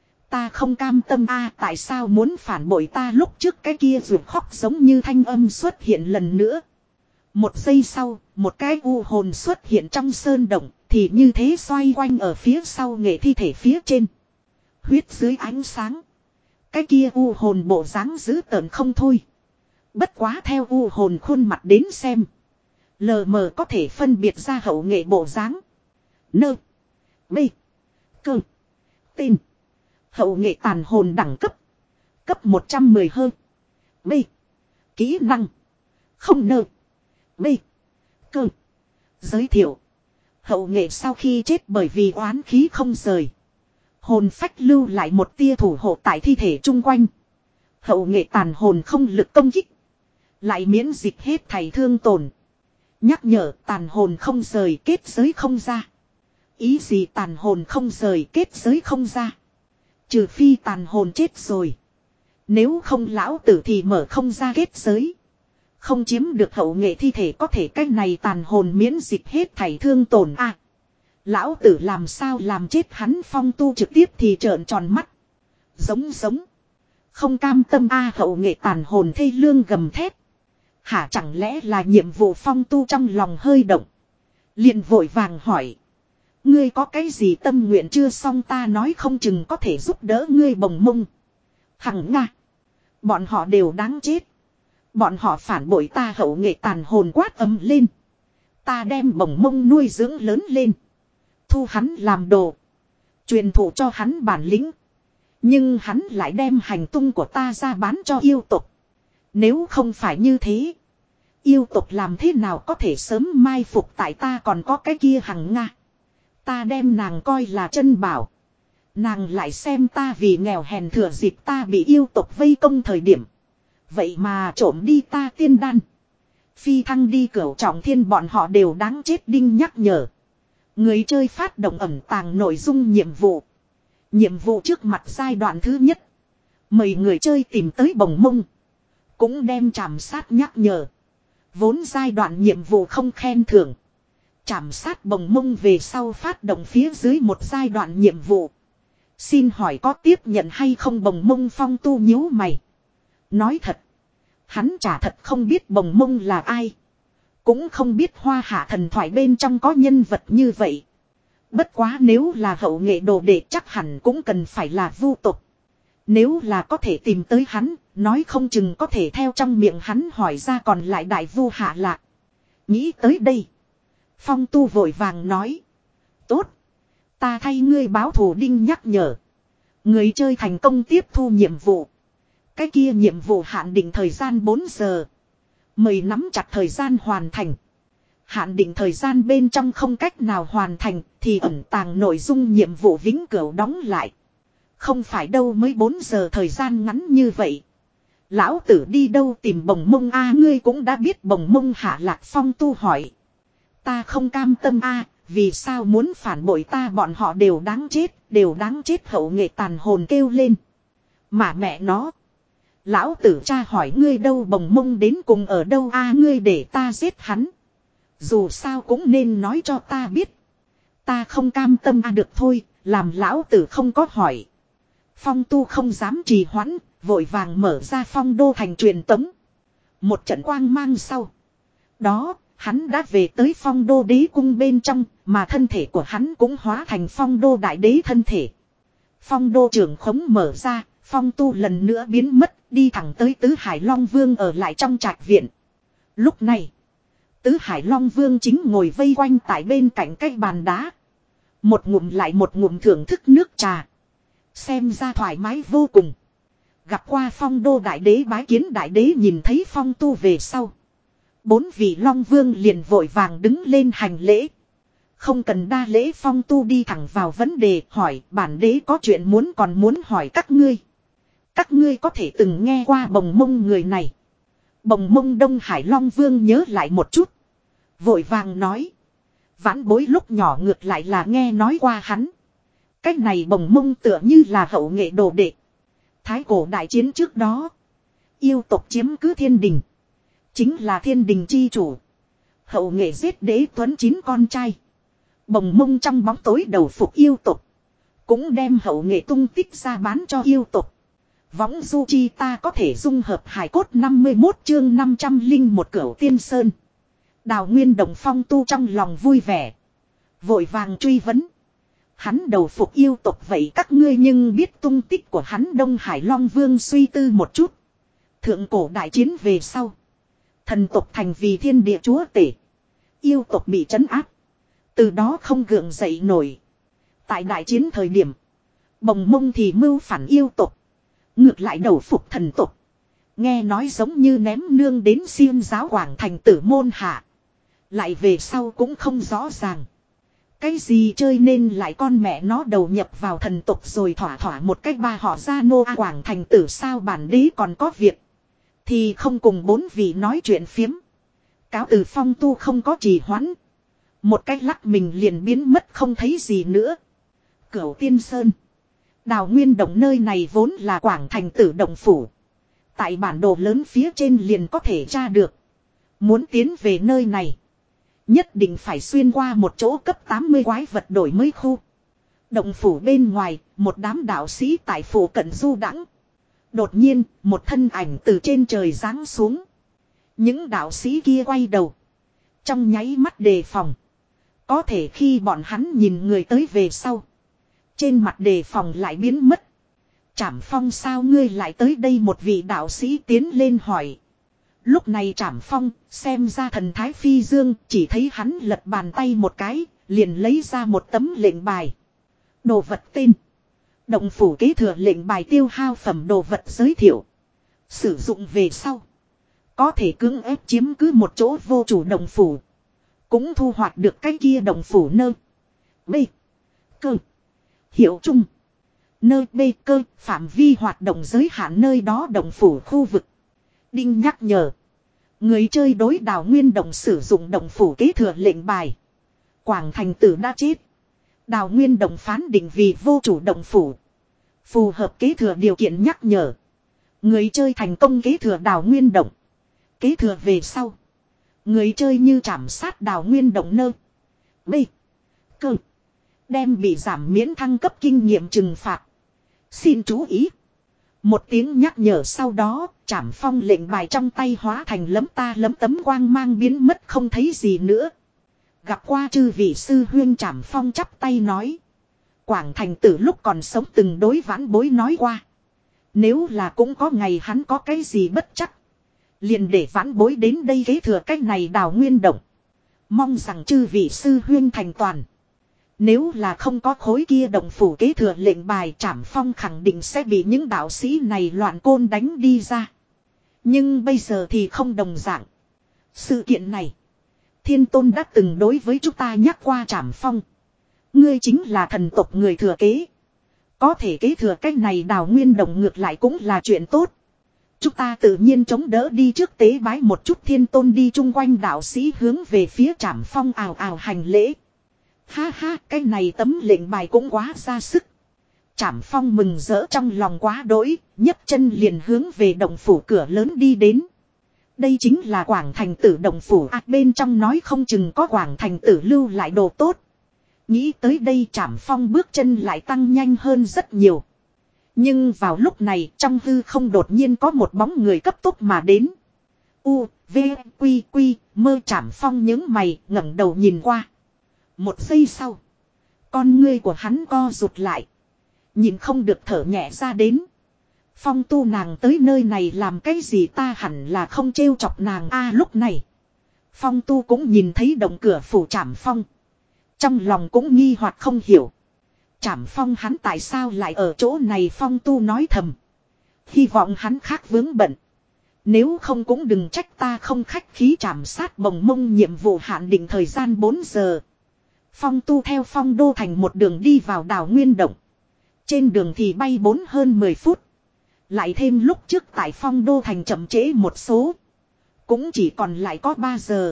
Ta không cam tâm a, tại sao muốn phản bội ta, lúc trước cái kia ruột khóc giống như thanh âm xuất hiện lần nữa. Một giây sau, một cái u hồn xuất hiện trong sơn động, thì như thế xoay quanh ở phía sau nghệ thi thể phía trên. Huyết dưới ánh sáng. Cái kia u hồn bộ dáng dữ tợn không thôi. Bất quá theo u hồn khuôn mặt đến xem. Lờ mờ có thể phân biệt ra hậu nghệ bộ dáng. Nơ. Bê. Cơ. Tên. Hậu nghệ tàn hồn đẳng cấp. Cấp một trăm mười hơn. B. Kỹ năng. Không nơ. B. Cơ. Giới thiệu. Hậu nghệ sau khi chết bởi vì oán khí không rời. Hồn phách lưu lại một tia thủ hộ tại thi thể chung quanh. Hậu nghệ tàn hồn không lực công kích. Lại miễn dịch hết thảy thương tổn. Nhắc nhở tàn hồn không rời kết giới không ra. Ý gì tàn hồn không rời kết giới không ra. Trừ phi tàn hồn chết rồi. Nếu không lão tử thì mở không ra kết giới. Không chiếm được hậu nghệ thi thể có thể cách này tàn hồn miễn dịch hết thảy thương tổn a. À, lão tử làm sao làm chết hắn. Phong Tu trực tiếp thì trợn tròn mắt. Giống giống. Không cam tâm a. À, hậu nghệ tàn hồn thê lương gầm thét. Hả chẳng lẽ là nhiệm vụ. Phong Tu trong lòng hơi động. Liền vội vàng hỏi. Ngươi có cái gì tâm nguyện chưa xong, ta nói không chừng có thể giúp đỡ ngươi bồng mông. Hằng Nga. Bọn họ đều đáng chết. Bọn họ phản bội ta. Hậu nghệ tàn hồn quát ầm lên. Ta đem bồng mông nuôi dưỡng lớn lên. Thu hắn làm đồ. Truyền thụ cho hắn bản lĩnh. Nhưng hắn lại đem hành tung của ta ra bán cho yêu tộc. Nếu không phải như thế, yêu tộc làm thế nào có thể sớm mai phục tại ta còn có cái kia hằng Nga. Ta đem nàng coi là chân bảo. Nàng lại xem ta vì nghèo hèn thừa dịp ta bị yêu tộc vây công thời điểm. Vậy mà trộm đi ta tiên đan. Phi thăng đi cửu trọng thiên bọn họ đều đáng chết đinh nhắc nhở. Người chơi phát động ẩn tàng nội dung nhiệm vụ. Nhiệm vụ trước mặt giai đoạn thứ nhất. Mời người chơi tìm tới bồng mông. Cũng đem trảm sát nhắc nhở. Vốn giai đoạn nhiệm vụ không khen thưởng. Trảm sát bồng mông về sau phát động phía dưới một giai đoạn nhiệm vụ. Xin hỏi có tiếp nhận hay không bồng mông Phong Tu nhíu mày. Nói thật. Hắn chả thật không biết bồng mông là ai. Cũng không biết hoa hạ thần thoại bên trong có nhân vật như vậy. Bất quá nếu là hậu nghệ đồ đệ chắc hẳn cũng cần phải là vu tục. Nếu là có thể tìm tới hắn, nói không chừng có thể theo trong miệng hắn hỏi ra còn lại đại vu hạ lạc. Nghĩ tới đây. Phong Tu vội vàng nói. Tốt. Ta thay ngươi báo thù đinh nhắc nhở. Người chơi thành công tiếp thu nhiệm vụ. Cái kia nhiệm vụ hạn định thời gian bốn giờ. Mời nắm chặt thời gian hoàn thành. Hạn định thời gian bên trong không cách nào hoàn thành thì ẩn tàng nội dung nhiệm vụ vĩnh cửu đóng lại. Không phải đâu mới bốn giờ thời gian ngắn như vậy. Lão tử đi đâu tìm bồng mông a ngươi cũng đã biết bồng mông hạ lạc. Phong Tu hỏi. Ta không cam tâm a vì sao muốn phản bội ta bọn họ đều đáng chết, đều đáng chết hậu nghệ tàn hồn kêu lên. Mà mẹ nó. Lão tử cha hỏi ngươi đâu bồng mông đến cùng ở đâu a ngươi để ta giết hắn. Dù sao cũng nên nói cho ta biết. Ta không cam tâm a được thôi, làm lão tử không có hỏi. Phong Tu không dám trì hoãn, vội vàng mở ra phong đô thành truyền tống. Một trận quang mang sau. Đó, hắn đã về tới phong đô đế cung bên trong, mà thân thể của hắn cũng hóa thành phong đô đại đế thân thể. Phong đô trưởng khống mở ra, Phong Tu lần nữa biến mất, đi thẳng tới Tứ Hải Long Vương ở lại trong trạch viện. Lúc này, Tứ Hải Long Vương chính ngồi vây quanh tại bên cạnh cái bàn đá. Một ngụm lại một ngụm thưởng thức nước trà. Xem ra thoải mái vô cùng. Gặp qua phong đô đại đế bái kiến đại đế nhìn thấy Phong Tu về sau. Bốn vị Long Vương liền vội vàng đứng lên hành lễ. Không cần đa lễ. Phong Tu đi thẳng vào vấn đề hỏi bản đế có chuyện muốn còn muốn hỏi các ngươi. Các ngươi có thể từng nghe qua bồng mông người này. Bồng mông Đông Hải Long Vương nhớ lại một chút. Vội vàng nói. Vãn bối lúc nhỏ ngược lại là nghe nói qua hắn. Cách này bồng mông tựa như là hậu nghệ đồ đệ. Thái cổ đại chiến trước đó. Yêu tộc chiếm cứ thiên đình. Chính là thiên đình chi chủ. Hậu nghệ giết đế tuấn chín con trai. Bồng mông trong bóng tối đầu phục yêu tộc. Cũng đem hậu nghệ tung tích ra bán cho yêu tộc. Võng du chi ta có thể dung hợp hài cốt năm mươi mốt chương năm trăm linh một cửu tiên sơn. Đào Nguyên Đồng Phong Tu trong lòng vui vẻ. Vội vàng truy vấn. Hắn đầu phục yêu tộc vậy các ngươi nhưng biết tung tích của hắn. Đông Hải Long Vương suy tư một chút. Thượng cổ đại chiến về sau. Thần tộc thành vì thiên địa chúa tể. Yêu tộc bị trấn áp. Từ đó không gượng dậy nổi. Tại đại chiến thời điểm. Bồng mông thì mưu phản yêu tộc. Ngược lại đầu phục thần tộc. Nghe nói giống như ném nương đến xiêm giáo quảng thành tử môn hạ. Lại về sau cũng không rõ ràng. Cái gì chơi nên lại con mẹ nó đầu nhập vào thần tộc rồi thỏa thỏa một cách ba họ ra nô a quảng thành tử sao bản đế còn có việc. Thì không cùng bốn vị nói chuyện phiếm. Cáo từ Phong Tu không có trì hoãn. Một cách lắc mình liền biến mất không thấy gì nữa. Cửu Tiên Sơn. Đào Nguyên Động nơi này vốn là quảng thành tử động phủ. Tại bản đồ lớn phía trên liền có thể tra được. Muốn tiến về nơi này. Nhất định phải xuyên qua một chỗ cấp tám mươi quái vật đổi mới khu. Động phủ bên ngoài, một đám đạo sĩ tại phủ cận du đãng. Đột nhiên, một thân ảnh từ trên trời giáng xuống. Những đạo sĩ kia quay đầu. Trong nháy mắt đề phòng. Có thể khi bọn hắn nhìn người tới về sau. Trên mặt đề phòng lại biến mất. Trảm Phong sao ngươi lại tới đây một vị đạo sĩ tiến lên hỏi. Lúc này Trảm Phong xem ra thần thái phi dương chỉ thấy hắn lật bàn tay một cái liền lấy ra một tấm lệnh bài. Đồ vật tên. Động phủ kế thừa lệnh bài tiêu hao phẩm đồ vật giới thiệu. Sử dụng về sau. Có thể cưỡng ép chiếm cứ một chỗ vô chủ động phủ. Cũng thu hoạch được cái kia động phủ nơ. B. Cơ. Hiệu chung. Nơi B cơ phạm vi hoạt động giới hạn nơi đó động phủ khu vực. Đinh nhắc nhở. Người chơi đối đào nguyên động sử dụng động phủ kế thừa lệnh bài. Quảng thành tử đã chết. Đào nguyên động phán định vì vô chủ động phủ. Phù hợp kế thừa điều kiện nhắc nhở. Người chơi thành công kế thừa đào nguyên động. Kế thừa về sau. Người chơi như trảm sát đào nguyên động nơ. B. Cơ. Đem bị giảm miễn thăng cấp kinh nghiệm trừng phạt. Xin chú ý. Một tiếng nhắc nhở sau đó, Trảm Phong lệnh bài trong tay hóa thành lấm ta lấm tấm quang mang biến mất không thấy gì nữa. Gặp qua chư vị sư huyên Trảm Phong chắp tay nói. Quảng thành tử lúc còn sống từng đối vãn bối nói qua. Nếu là cũng có ngày hắn có cái gì bất chắc. Liền để vãn bối đến đây kế thừa cách này đào nguyên động. Mong rằng chư vị sư huyên thành toàn. Nếu là không có khối kia động phủ kế thừa lệnh bài Trảm Phong khẳng định sẽ bị những đạo sĩ này loạn côn đánh đi ra. Nhưng bây giờ thì không đồng dạng. Sự kiện này. Thiên Tôn đã từng đối với chúng ta nhắc qua Trảm Phong. Ngươi chính là thần tộc người thừa kế. Có thể kế thừa cách này đào nguyên động ngược lại cũng là chuyện tốt. Chúng ta tự nhiên chống đỡ đi trước tế bái một chút Thiên Tôn đi chung quanh đạo sĩ hướng về phía Trảm Phong ào ào hành lễ. Ha ha, cái này tấm lệnh bài cũng quá ra sức. Trảm Phong mừng rỡ trong lòng quá đỗi, nhấc chân liền hướng về động phủ cửa lớn đi đến. Đây chính là Quảng thành tử động phủ à, bên trong nói không chừng có Quảng thành tử lưu lại đồ tốt. Nghĩ tới đây Trảm Phong bước chân lại tăng nhanh hơn rất nhiều. Nhưng vào lúc này trong hư không đột nhiên có một bóng người cấp tốc mà đến. U, V, Quy, Quy, mơ Trảm Phong nhướng mày ngẩng đầu nhìn qua. Một giây sau. Con ngươi của hắn co rụt lại. Nhìn không được thở nhẹ ra đến. Phong tu nàng tới nơi này làm cái gì ta hẳn là không trêu chọc nàng a lúc này. Phong tu cũng nhìn thấy động cửa phủ Trảm Phong. Trong lòng cũng nghi hoặc không hiểu. Trảm Phong hắn tại sao lại ở chỗ này Phong tu nói thầm. Hy vọng hắn khác vướng bận. Nếu không cũng đừng trách ta không khách khí trảm sát bồng mông nhiệm vụ hạn định thời gian bốn giờ. Phong tu theo phong đô thành một đường đi vào đào nguyên động. Trên đường thì bay bốn hơn mười phút. Lại thêm lúc trước tại phong đô thành chậm trễ một số. Cũng chỉ còn lại có ba giờ.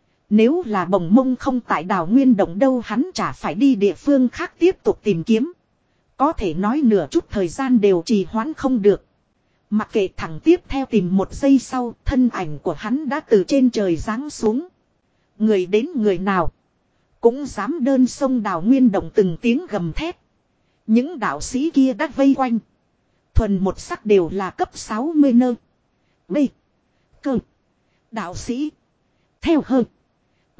Nếu là bồng mông không tại đào nguyên động đâu hắn chả phải đi địa phương khác tiếp tục tìm kiếm. Có thể nói nửa chút thời gian đều trì hoãn không được. Mặc kệ thẳng tiếp theo tìm một giây sau thân ảnh của hắn đã từ trên trời giáng xuống. Người đến người nào. Cũng dám đơn sông đào nguyên động từng tiếng gầm thét. Những đạo sĩ kia đã vây quanh. Thuần một sắc đều là cấp sáu mươi nơ. B. Cơ. Đạo sĩ. Theo hơn. B.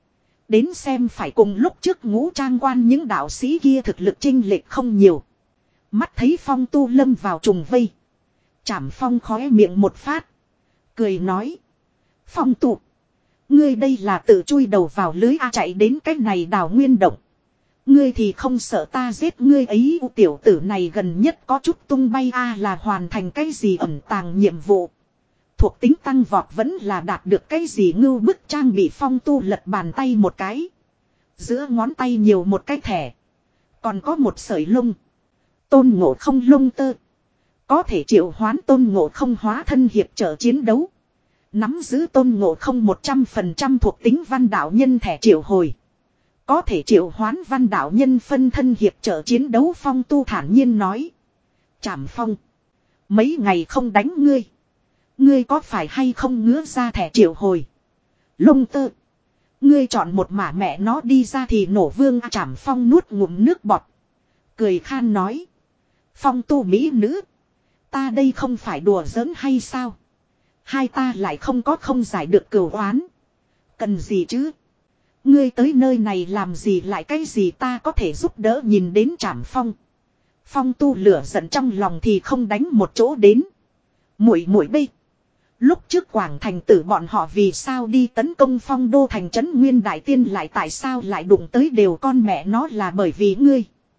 Đến xem phải cùng lúc trước ngũ trang quan những đạo sĩ kia thực lực chênh lệch không nhiều. Mắt thấy phong tu lâm vào trùng vây. Trảm Phong khóe miệng một phát. Cười nói. Phong tu. Ngươi đây là tự chui đầu vào lưới a chạy đến cái này đào nguyên động. Ngươi thì không sợ ta giết ngươi ấy tiểu tử này gần nhất có chút tung bay a là hoàn thành cái gì ẩn tàng nhiệm vụ. Thuộc tính tăng vọt vẫn là đạt được cái gì ngưu bức trang bị phong tu lật bàn tay một cái. Giữa ngón tay nhiều một cái thẻ. Còn có một sợi lông. Tôn ngộ không lông tơ. Có thể triệu hoán tôn ngộ không hóa thân hiệp trợ chiến đấu. Nắm giữ tôn ngộ không một trăm phần trăm thuộc tính văn đạo nhân thẻ triệu hồi. Có thể triệu hoán văn đạo nhân phân thân hiệp trợ chiến đấu phong tu thản nhiên nói. Trảm Phong. Mấy ngày không đánh ngươi. Ngươi có phải hay không ngứa ra thẻ triệu hồi. Lông tơ. Ngươi chọn một mả mẹ nó đi ra thì nổ vương Trảm Phong nuốt ngụm nước bọt. Cười khan nói. Phong tu mỹ nữ. Ta đây không phải đùa giỡn hay sao. Hai ta lại không có không giải được cửu oán. Cần gì chứ. Ngươi tới nơi này làm gì lại cái gì ta có thể giúp đỡ nhìn đến Trảm Phong. Phong tu lửa giận trong lòng thì không đánh một chỗ đến. Muội muội bê. Lúc trước Quảng thành tử bọn họ vì sao đi tấn công phong đô thành trấn Nguyên Đại Tiên lại tại sao lại đụng tới đều con mẹ nó là bởi vì ngươi.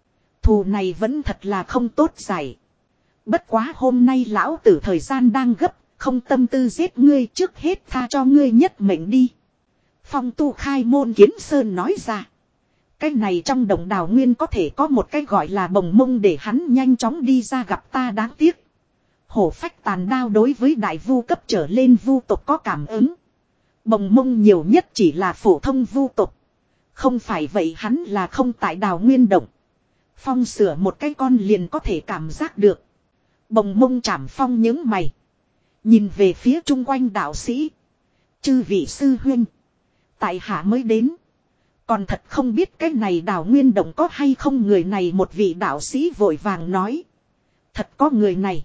thù này vẫn thật là không tốt giải. Bất quá hôm nay lão tử thời gian đang gấp, không tâm tư giết ngươi, trước hết tha cho ngươi nhất mệnh đi. Phong Tu khai môn kiến sơn nói ra. Cái này trong đồng đào nguyên có thể có một cái gọi là bồng mông để hắn nhanh chóng đi ra gặp ta, đáng tiếc. Hổ phách tàn đao đối với đại vu cấp trở lên vu tộc có cảm ứng. Bồng mông nhiều nhất chỉ là phổ thông vu tộc. Không phải vậy hắn là không tại đào nguyên động. Phong sửa một cái con liền có thể cảm giác được. Bồng mông chảm phong những mày. Nhìn về phía chung quanh đạo sĩ. Chư vị sư huynh. Tại hạ mới đến. Còn thật không biết cái này đào nguyên động có hay không, người này một vị đạo sĩ vội vàng nói. Thật có người này.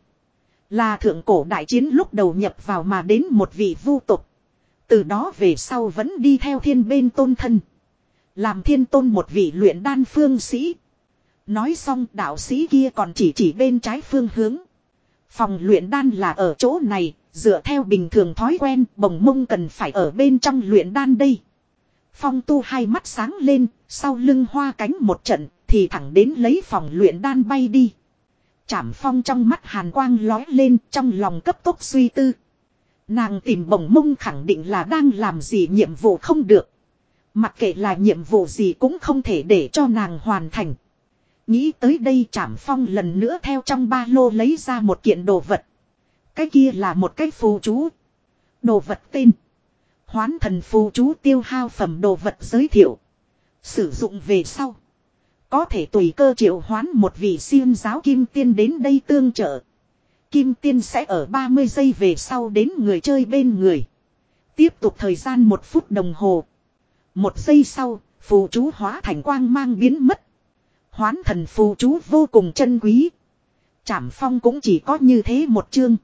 Là thượng cổ đại chiến lúc đầu nhập vào mà đến một vị vu tục. Từ đó về sau vẫn đi theo thiên bên tôn thân. Làm thiên tôn một vị luyện đan phương sĩ. Nói xong đạo sĩ kia còn chỉ chỉ bên trái phương hướng. Phòng luyện đan là ở chỗ này, dựa theo bình thường thói quen, bồng mông cần phải ở bên trong luyện đan đây. Phong Tu hai mắt sáng lên, sau lưng hoa cánh một trận, thì thẳng đến lấy phòng luyện đan bay đi. Trảm Phong trong mắt hàn quang lói lên, trong lòng cấp tốc suy tư. Nàng tìm bồng mông khẳng định là đang làm gì nhiệm vụ không được. Mặc kệ là nhiệm vụ gì cũng không thể để cho nàng hoàn thành. Nghĩ tới đây Trảm Phong lần nữa theo trong ba lô lấy ra một kiện đồ vật. Cái kia là một cái phù chú. Đồ vật tên. Hoán thần phù chú, tiêu hao phẩm đồ vật giới thiệu. Sử dụng về sau. Có thể tùy cơ triệu hoán một vị xiêm giáo kim tiên đến đây tương trợ. Kim tiên sẽ ở ba mươi giây về sau đến người chơi bên người. Tiếp tục thời gian một phút đồng hồ. Một giây sau, phù chú hóa thành quang mang biến mất. Hoán thần phù chú vô cùng chân quý. Trảm Phong cũng chỉ có như thế một chương.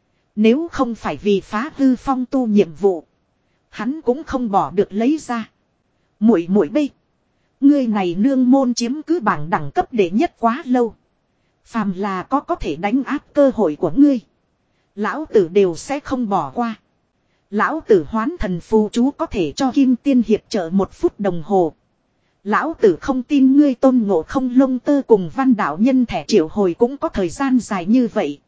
Nếu không phải vì phá hư Phong Tu nhiệm vụ, hắn cũng không bỏ được lấy ra. Muội muội bê, ngươi này nương môn chiếm cứ bảng đẳng cấp đệ nhất quá lâu. Phàm là có có thể đánh áp cơ hội của ngươi, lão tử đều sẽ không bỏ qua. Lão tử hoán thần phù chú có thể cho kim tiên hiệp trợ một phút đồng hồ. Lão tử không tin ngươi Tôn Ngộ Không lông tơ cùng văn đạo nhân thẻ triệu hồi cũng có thời gian dài như vậy.